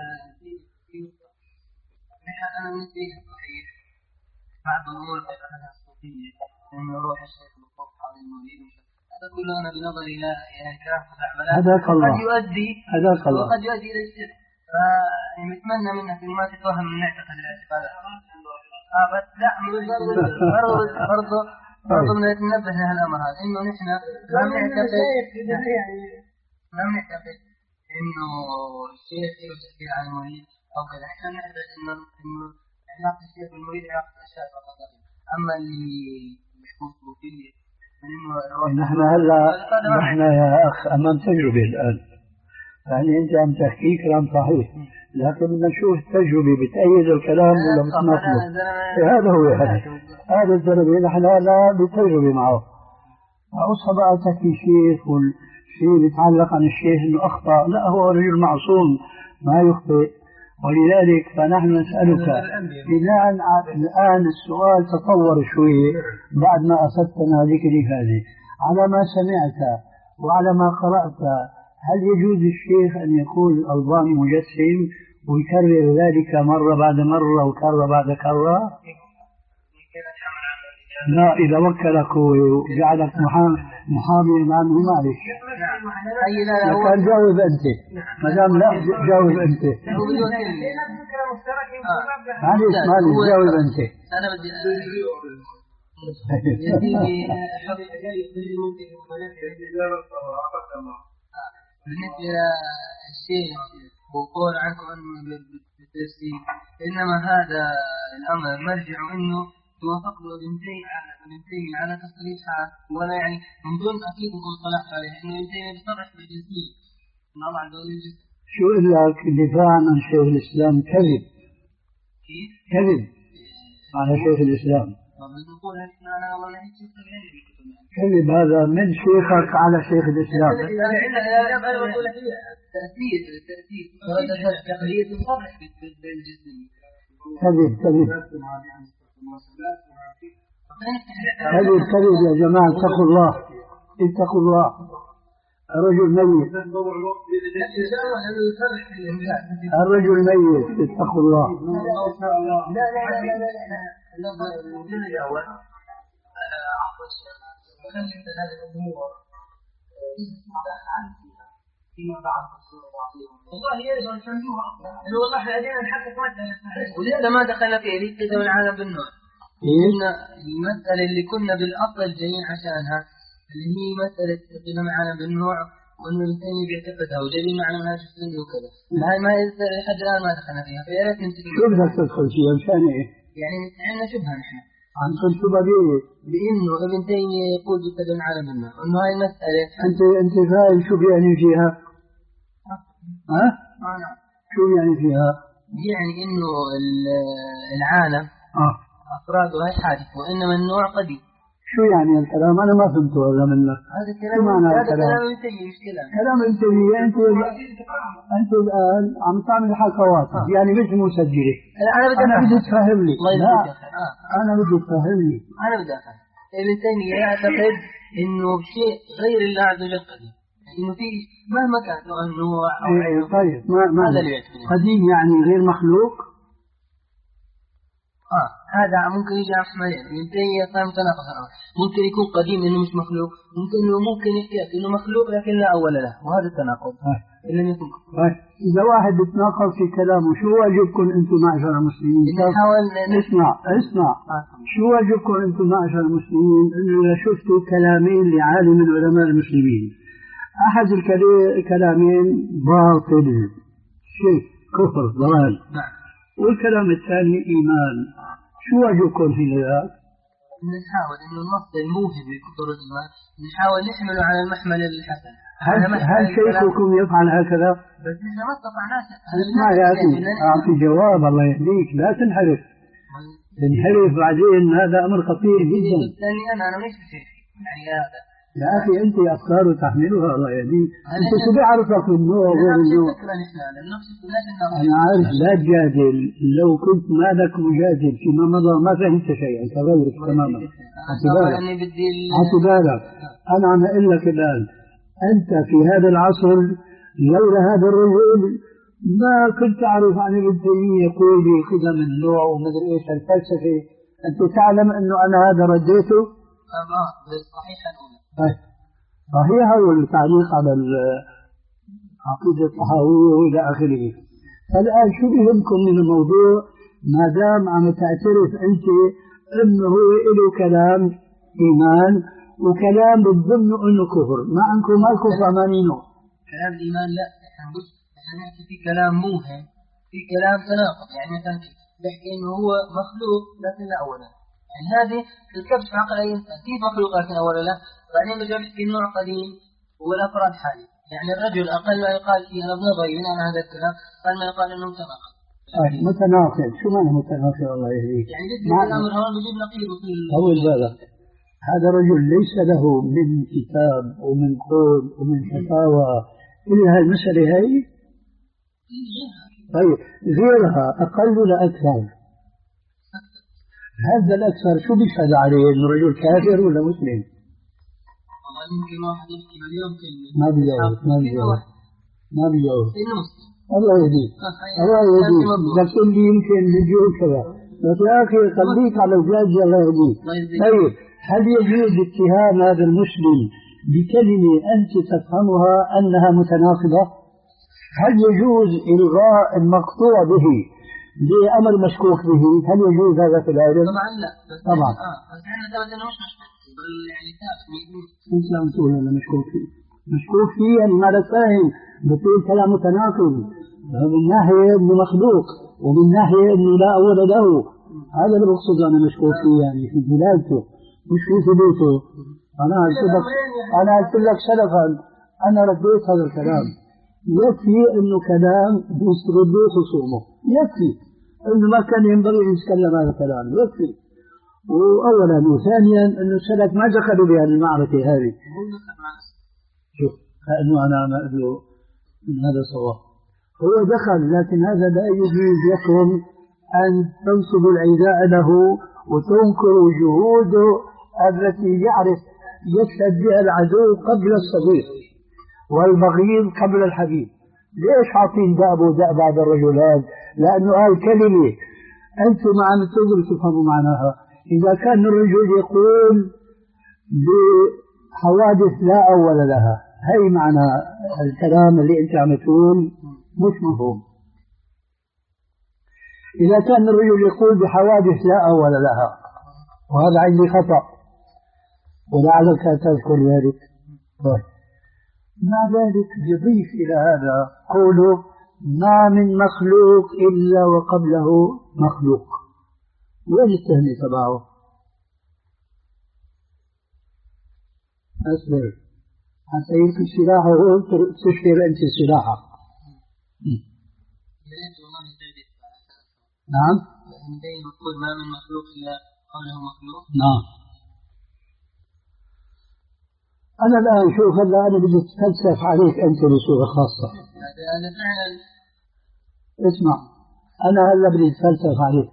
انا نسبي صحيح بعض الامور اللي اخذها الصوفيه انه روح الشيخ بالخوف حول المريد، هذا كله انا بنظري لا يعني كلام
هداك الله
قد يؤدي
هداك الله
وقد يؤدي الى الشرك، فنتمنى منك ما تتوهم من نعتقد الاعتقاد. اه بس لا برضه برضه برضه ننبه لهالامر هذا انه نحن ما بنعتقد ما بنعتقد انه الشيخ له تاثير على المريد او كذا، احنا نعتقد انه انه علاقه الشيخ بالمريد علاقه اشياء فقط. اما اللي يحكم فيه من انه
نحن هلا نحن يا اخ امام تجربه الان، يعني انت عم تحكي كلام صحيح لكن بدنا نشوف التجربه بتأيد الكلام ولا بتناقضه. هذا هو هذا هذا الزلمه نحن هلا بالتجربه معه. أوصى بقى تحكي شيخ والشيء بيتعلق عن الشيخ انه اخطا، لا هو رجل معصوم ما يخطئ. ولذلك فنحن نسألك بناء الآن السؤال تطور شوي بعد ما أخذتنا ذكري هذه على ما سمعت وعلى ما قرأت، هل يجوز الشيخ أن يقول الله مجسم ويكرر ذلك مرة بعد مرة وكرة بعد كرة؟ لا، إذا وكلك وجعلك محامي عنه معلش. كان جاوب أنت، ما دام لا جاوب أنت. معلش معلش جاوب أنت.
أنا بدي بالنسبة للشيء وقول عنكم أنه بالتفسير، إنما هذا الأمر مرجع أنه توافق له ابن تيمية على تصريحها، ولا يعني من دون أكيد نقول صلاح عليه إنه ابن تيمية بيصرح بالجنسية إن الله عز وجل جسم.
شو إقول لك دفاعا عن شيخ الإسلام كذب كذب على شيخ الإسلام. كذب هذا من شيخك على شيخ الإسلام.
تأثير تأثير تقرير تصرح بالجسم.
كذب كذب كذب كذب يا جماعة، اتقوا الله اتقوا الله. الرجل ميت الرجل ميت اتقوا الله.
لا لا لا لا لا والله يرجع يسموها والله احنا قاعدين نحقق مسألة ولسه ما دخلنا فيه ليش تسوي العالم بالنوع. قلنا المسألة اللي كنا بالأصل جايين عشانها اللي هي مسألة قدم العالم بالنوع وإنه الإنسان بيعتقدها وجايين معنا منهج السنة وكذا. هاي ما لحد الآن ما دخلنا فيها، فيا ريت ننتقل.
شو بدك تدخل فيها مشان إيه؟
يعني عندنا شبهة نحن.
عن كل شبهة بيه؟
بإنه ابن تيمية يقول بقدم العالم بالنوع، إنه هاي المسألة.
أنت أنت فاهم شو يعني فيها؟ ها؟
آه نعم.
شو يعني فيها؟
يعني إنه العالم
آه
أفراده هاي حادث وإنما النوع قديم.
شو يعني الكلام؟ أنا ما فهمته هذا منك.
هذا كلام هذا كلام ينتهي مش كلام.
كلام ينتهي. أنت أنت الآن عم تعمل حكوات آه. يعني مش مسجلة.
أنا بدي
أنا بدي تفهم لي.
لا
آه. أنا بدي تفهم لي.
أنا بدي أفهم. ابن تيمية يعتقد إنه شيء غير الله عز وجل قديم. إنه في مهما كان سواء نوع أو
أيه طيب ما ما
هذا اللي يعتقد.
قديم يعني غير مخلوق.
آه هذا ممكن يجي على حملين ابن تيمية صار متناقض. ممكن يكون قديم إنه مش مخلوق، ممكن إنه ممكن يحكي إنه مخلوق لكن لا أول له، وهذا التناقض.
آه.
إلا يكون.
طيب إذا واحد بتناقض في كلامه شو واجبكم أنتم معشر المسلمين؟
نحاول
اسمع اسمع
آه.
شو واجبكم أنتم معشر المسلمين إنه إذا شفتوا كلامين لعالم من علماء المسلمين، أحد الكلامين باطل شرك كفر ضلال، والكلام الثاني إيمان، شو واجبكم في ذلك؟
نحاول إنه النص الموهم لكفر الإيمان نحاول نحمله على المحمل الحسن.
هل, هل شيخكم يفعل هكذا؟
بس إحنا ما استطعناش.
اسمع يا أخي أعطي جواب الله يهديك، لا تنحرف. تنحرف بعدين هذا أمر خطير جدا.
لأني أنا أنا مش بشيء يعني هذا.
يا أخي أنت أفكار تحملها الله يهديك. أنت شو بيعرفك النوع غير النوع؟ أنا عارف لا تجادل، لو كنت مالك مجادل فيما مضى ما فهمت شيئا كغيرك تماما. اعتبارك أنا عم أقول لك الآن أنت في هذا العصر لولا هذا الرجل ما كنت تعرف عن ابن تيمية يقول بقدم النوع ومدري إيش الفلسفة. أنت تعلم أنه أنا هذا رديته؟
أما بالصحيح الأولى.
صحيح والتعليق على العقيدة الطحاوية وإلى آخره. فالآن شو بهمكم من الموضوع ما دام عم تعترف أنت أنه هو له كلام إيمان وكلام بتظن أنه كفر، ما أنكم مالكم فهمانينه.
كلام الإيمان لا، إحنا بص إحنا نحكي في كلام موهم، في كلام تناقض، يعني مثلا بحكي إنه هو مخلوق لكن لا أولا. يعني هذه الكبش عقل أي إنسان كيف مخلوق لكن أولا لا. بعدين بجي بحكي النوع قديم والأفراد حالي. يعني الرجل أقل ما يقال فيه أنا بنظري من أنا هذا الكلام أقل ما يقال إنه متناقض.
متناقض شو معنى متناقض الله يهديك؟
يعني جد الأمر هون بجيب نقيض في
أول بالك هذا رجل ليس له من كتاب ومن قول ومن فتاوى إلا هالمسألة هاي. طيب غيرها أقل ولا أكثر؟ هذا الأكثر شو بيشهد عليه إنه رجل كافر ولا مسلم؟
والله
ممكن واحد يحكي مليون كلمة
ما بيجاوب ما بيجاوب ما بيجاوب
إنه مسلم
الله يهديك الله يهديك لكن لي يمكن بيجاوب كذا بس يا أخي خليك على الجاج الله يهديك. طيب هل يجوز اتهام هذا المسلم بكلمة أنت تفهمها أنها متناقضة؟ هل يجوز إلغاء المقطوع به بأمر مشكوك به؟ هل يجوز هذا في العلم؟
طبعا لا بس
طبعا
اه بس احنا ثبت انه مش مشكوك بل يعني ثابت يجوز.
انت لم تقول انه مشكوك فيه. مشكوك فيه يعني ماذا فاهم؟ بتقول كلام متناقض من ناحية انه مخلوق ومن ناحية انه لا اول له. هذا اللي بقصد انا مشكوك فيه يعني في دلالته مش في ثبوته. انا قلت لك انا قلت لك سلفا انا رديت هذا الكلام. يكفي انه كلام بيستغلوه خصومه، يكفي انه ما كان ينبغي ان يتكلم هذا الكلام، يكفي. واولا وثانيا انه السلف ما دخلوا بهذه المعركه هذه. شوف كانه انا ما له من هذا صواب. هو دخل لكن هذا لا يجوز لكم ان تنصبوا العداء له وتنكروا جهوده التي يعرف يشهد بها العدو قبل الصديق والبغيض قبل الحبيب. ليش حاطين دأب ودأ بعد الرجلات؟ لأنه قال كلمة أنتم ما عم تقدروا تفهموا معناها. إذا كان الرجل يقول بحوادث لا أول لها، هي معنى الكلام اللي أنت عم تقول مش مفهوم. إذا كان الرجل يقول بحوادث لا أول لها وهذا عندي خطأ ولعلك تذكر ذلك. طيب مع ذلك يضيف إلى هذا قوله ما من مخلوق إلا وقبله مخلوق. وين التهمة تبعه؟ أصبر حتى يمكن سلاحه تشهر أنت سلاحه. نعم
ما من مخلوق إلا قبله مخلوق.
نعم. أنا الآن شوف هلا أنا بدي أتفلسف عليك أنت بصورة خاصة.
أنا فعلا
اسمع أنا هلا بدي أتفلسف عليك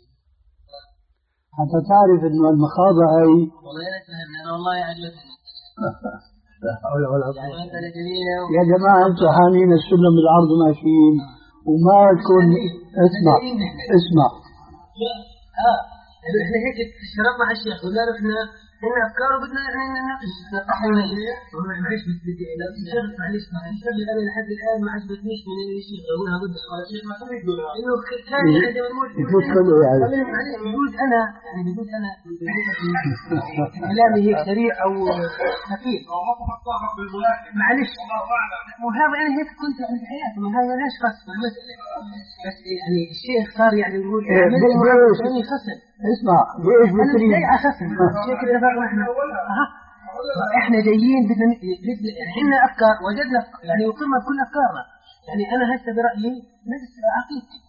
حتى تعرف إنه المخاضة هي
والله أنا فهمت أنا والله عجبتني.
لا حول ولا قوة. يا جماعة أنتم حامين السلم بالعرض ماشيين وما تكون اسمع اسمع.
آه إحنا هيك اشترطنا على الشيخ ولا رحنا إن أفكار بدنا يعني نناقش نطحن عليه معلش بس بدي لا شرط معلش معلش أنا لحد الآن ما عجبتنيش من الشيخ أقولها قدام قال الشيخ ما خلي يقول إنه كان عندما نقول يقول أنا يعني بقول أنا كلامي هيك سريع أو خفيف معلش وهذا أنا هيك كنت في حياتي ما هذا ليش قصد المسألة بس يعني الشيخ صار يعني يقول يعني خسر.
اسمع ليش بتريد
أنا خسر الشيخ اللي فاقنا إحنا إحنا جايين بدنا إحنا أفكار وجدنا يعني وصلنا كل أفكارنا يعني أنا هسه برأيي نفس عقيدتي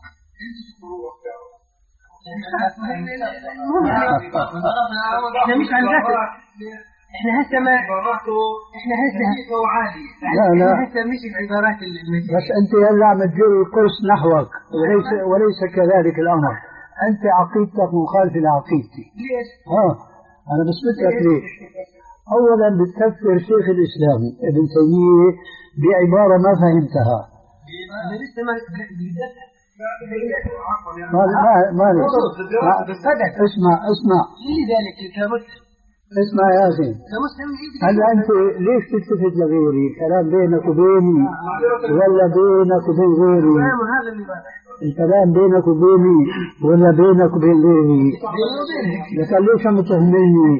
إحنا مش عن ذات إحنا هسه ما إحنا هسه
لا لا
هسه مش العبارات المجيئة.
بس أنت هلا عم تجر القرص نحوك وليس وليس كذلك الأمر. أنت عقيدتك مخالفة لعقيدتي.
ليش؟
ها أنا بثبت لك ليش. أولا بتكفر شيخ الإسلام ابن تيمية بعبارة ما فهمتها.
أنا لسه ما
ما ما ما اسمع اسمع.
لذلك كمسلم
اسمع يا أخي.
كمسلم
هلا أنت ليش تلتفت لغيري؟ كلام بينك وبيني ولا بينك وبين غيري؟
هذا اللي واضح.
الكلام بينك وبيني ولا بينك وبين غيري؟ لكن ليش عم تهملني؟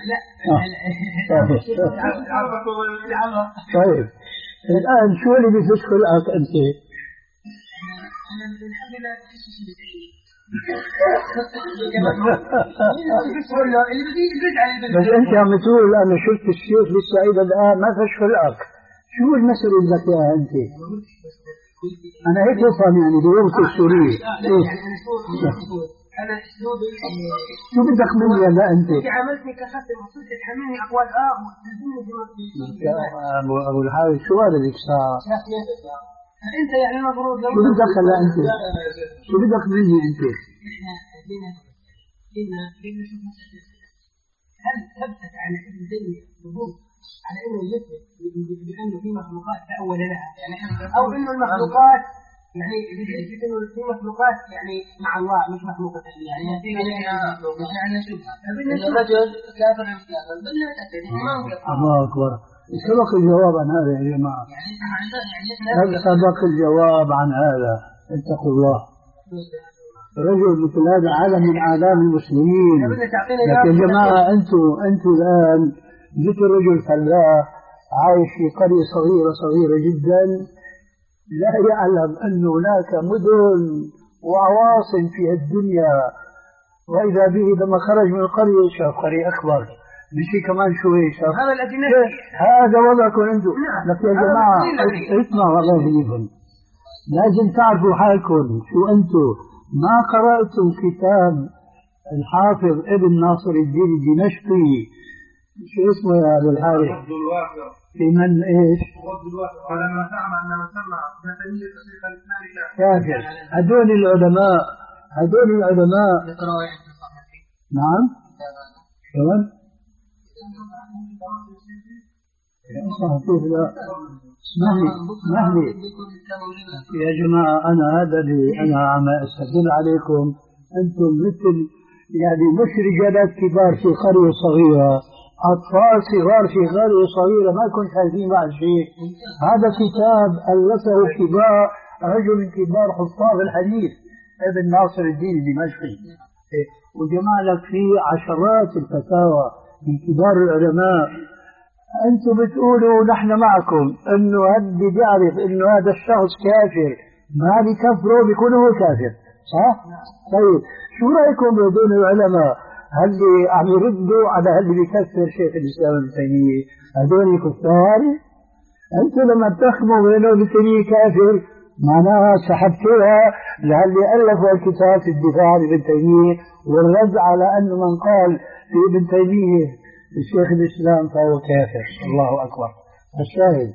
طيب الآن شو اللي بيفش خلقك أنت؟ بس أنت عم تقول أنا شفت الشيخ للسعيد الآن ما فش خلقك. شو المسألة اللي بدك إياها أنت؟ أنا هيك بفهم يعني بلغة السورية.
أنا أسلوبي
شو بدك مني هلا أنت؟
عملتني كخط المفروض تحملني أقوال آه
أبو أبو الحارث شو هذا اللي صار؟
أنت يعني المفروض
شو بدك هلا أنت؟ شو بدك مني أنت؟
إحنا بدينا بدينا بدينا نشوف مسألة هل ثبتت على ابن تيمية وجود على انه يثبت بانه في مخلوقات تأول لها يعني او انه المخلوقات يعني يثبت انه في مخلوقات يعني مع الله مش مخلوقة يعني في يعني شبهة الرجل كافر مش كافر بدنا نتأكد ما هو
الله أكبر. سبق الجواب عن هذا يا جماعة،
يعني
سبق الجواب عن هذا. اتقوا الله. رجل مثل هذا عالم من أعلام المسلمين. لكن يا جماعة أنتم أنتم الآن مثل رجل فلاح عايش في قرية صغيرة صغيرة جدا، لا يعلم أن هناك مدن وعواصم في الدنيا، وإذا به لما خرج من القرية شاف قرية أكبر، مشي كمان شوي شاف
هذا الذي
هذا وضعكم أنتم. لكن يا جماعة اسمعوا الله يهديكم، لازم تعرفوا حالكم شو أنتم. ما قرأتم كتاب الحافظ ابن ناصر الدين الدمشقي شو اسمه يا أبو الحارث؟ في من إيش؟
ولما زعم أن من سمى ابن تيمية شيخ الإسلام
كافر. هذول العلماء هذول العلماء نعم شلون؟ اسمح لي اسمح لي يا جماعة، أنا هذا اللي أنا عم أستدل عليكم. أنتم مثل يعني مش رجالات كبار في قرية صغيرة، أطفال صغار في قرية صغيرة ما كنت شايفين بعد شيء. هذا كتاب ألفه كبار رجل من كبار حفاظ الحديث ابن ناصر الدين الدمشقي، وجمع لك فيه عشرات الفتاوى من كبار العلماء. أنتم بتقولوا نحن معكم إنه هدي بيعرف إنه هذا الشخص كافر، ما بيكفره بيكون هو كافر، صح؟ طيب شو رأيكم بهذول العلماء هاللي عم يردوا على هاللي بيكفر شيخ الإسلام ابن تيمية؟ هذول كفار. أنتم لما بتحكموا بأنه ابن تيمية كافر معناها سحبتوها لهاللي ألفوا الكتاب في الدفاع عن ابن تيمية والرد على أن من قال في ابن تيمية الشيخ الإسلام فهو كافر. الله أكبر. الشاهد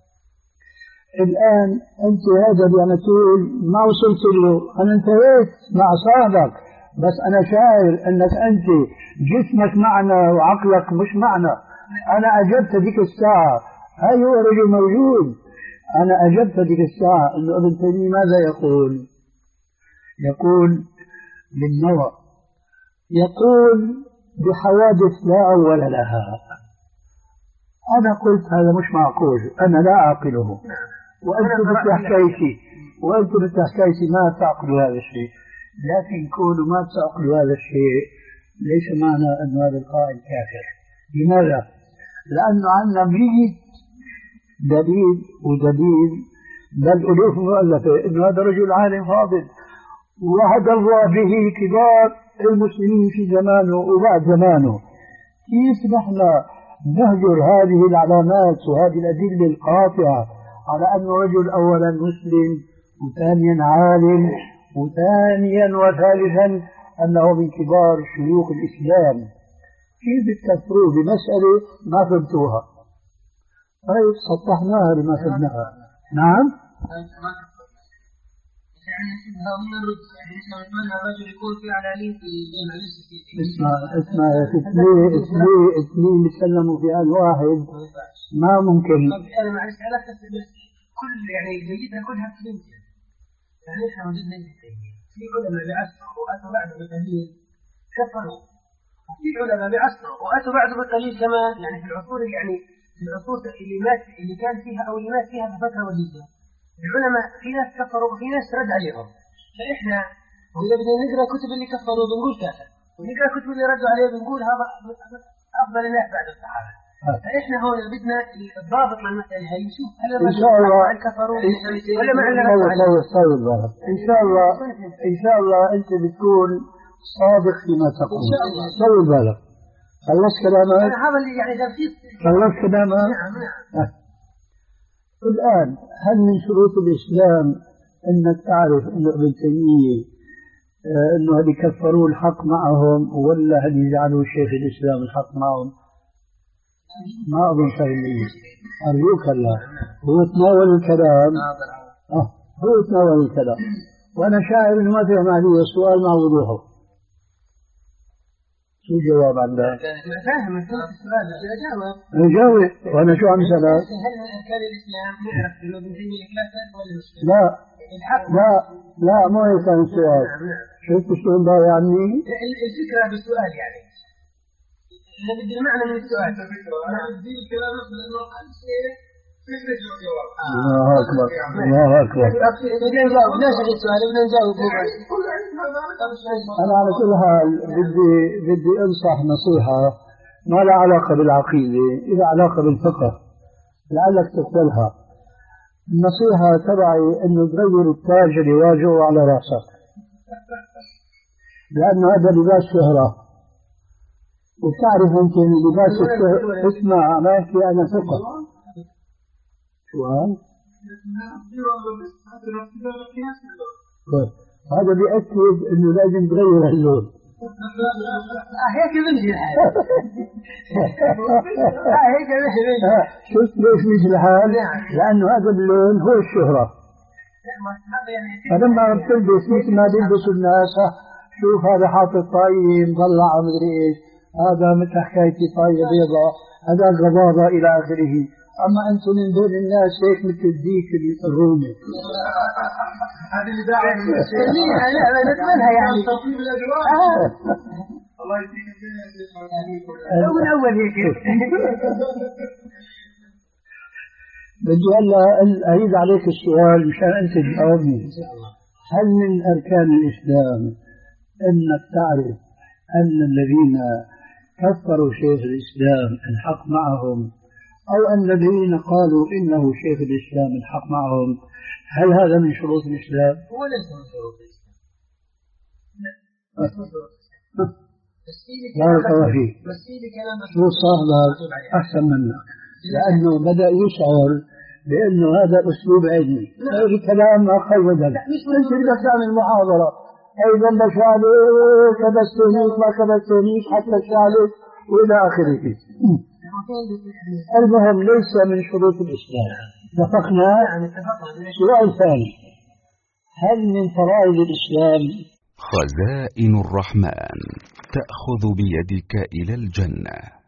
الآن أنت هذا اللي أنا تقول ما وصلت له، أنا انتهيت مع صاحبك، بس أنا شاعر أنك أنت جسمك معنا وعقلك مش معنا. أنا أجبت ذيك الساعة، هاي هو رجل موجود، أنا أجبت ذيك الساعة أنه ابن تيمية ماذا يقول؟ يقول بالنوى، يقول بحوادث لا أول لها. أنا قلت هذا مش معقول، أنا لا أعقله، وأنتم بتحكيتي وأنتم بتحكيتي ما تعقلوا هذا الشيء. لكن كونوا ما تعقلوا هذا الشيء ليس معنى أن هذا القائل كافر. لماذا؟ لأنه عندنا مية دليل ودليل بل ألوف مؤلفة أن هذا رجل عالم فاضل وهدى الله به كبار المسلمين في زمانه وبعد زمانه. كيف نحن نهجر هذه العلامات وهذه الأدلة القاطعة على أنه رجل أولا مسلم وثانيا عالم وثانيا وثالثا أنه من كبار شيوخ الإسلام؟ كيف تكفروا بمسألة ما فهمتوها؟ طيب سطحناها لما فهمناها. نعم اسمع اسمع يا اثنين اثنين اثنين بيتكلموا في آن واحد ما ممكن.
انا معلش انا كل يعني جيدنا كلها فهمت يعني احنا وجدنا في علماء بعصره واتوا بعده بقليل كفروا، وفي علماء بعصره واتوا بعده بقليل كمان يعني في العصور يعني في العصور اللي مات اللي كان فيها او اللي مات فيها بفتره وجيزه العلماء في ناس كفروا وفي ناس رد عليهم. فإحنا وإذا بدنا نقرأ كتب اللي كفروا بنقول كافر، ونقرأ كتب اللي ردوا عليه بنقول هذا أفضل الناس بعد الصحابة. فإحنا هون بدنا الضابط للمسألة هي نشوف هل الرجل كفروا ولا ما عندنا ردوا عليه.
إن شاء الله إن شاء الله أنت بتكون صادق فيما تقول. طول بالك. خلص كلامك.
أنا هذا اللي يعني درسيت.
خلص كلامك.
نعم نعم.
الآن هل من شروط الإسلام أنك تعرف أن ابن تيمية أنه هل يكفروا الحق معهم ولا هل يجعلوا شيخ الإسلام الحق معهم؟ ما أظن شيء. أرجوك الله هو تناول الكلام آه هو تناول الكلام وأنا شاعر أنه ما فهم عليه السؤال مع وضوحه. شو جواب عندك؟
فاهم السؤال بس أجاوب.
نجاوب وأنا شو عم سألك؟
هل من أركان الإسلام نعرف إنه ابن تيمية كافر ولا مسلم؟
لا لا لا مو هيك كان السؤال. شفت شلون ضايع عني؟
الفكرة بالسؤال يعني. إحنا بدنا معنى من السؤال.
دي الكلام لأنه
الله أكبر الله أكبر.
بدنا نجاوب لا شيء السؤال بدنا نجاوب.
أنا على كل حال بدي بدي أنصح نصيحة ما لها علاقة بالعقيدة، إلها علاقة بالفقه لعلك تقبلها. النصيحة تبعي إنه تغير التاج اللي واجهه على رأسك، لأنه هذا لباس شهرة، وتعرف يمكن لباس الشهرة. اسمع ما يحكي أنا فقه. شو هذا؟ هذا بيأكد إنه لازم تغير اللون.
هيك بنجي الحال. هيك بنجي.
شفت ليش مش الحال؟ لأنه هذا اللون هو الشهرة. فلما بتلبس مثل ما بيلبس الناس، شوف هذا حاطط طاية مطلع مدري إيش، هذا مثل حكايتي طاية بيضاء، هذا غضاضة إلى آخره. أما أنتم من دون الناس هيك مثل الديك الرومي.
هذه اللي داعي من الشيء.
لا لا نتمنها يعني.
الله يديك
من أول هيك.
بدي هلا أعيد عليك السؤال مشان أنت تجاوبني. هل من أركان الإسلام أنك تعرف أن الذين كفروا شيخ الإسلام الحق معهم، أو أن الذين قالوا إنه شيخ الإسلام الحق معهم، هل هذا من شروط الإسلام؟
هو ليس من شروط الإسلام.
بارك الله فيك. شو صاحبك أحسن منك، لأنه بدأ يشعر بأنه هذا أسلوب علمي. هذا كلام ما قيد لك. أنت بدك تعمل محاضرة أيضا بشالك كبستونيك ما كبستونيك حتى شالك وإلى آخره. المهم ليس من شروط الإسلام. اتفقنا؟ سؤال ثاني، هل من فرائض الإسلام؟
خزائن الرحمن تأخذ بيدك إلى الجنة.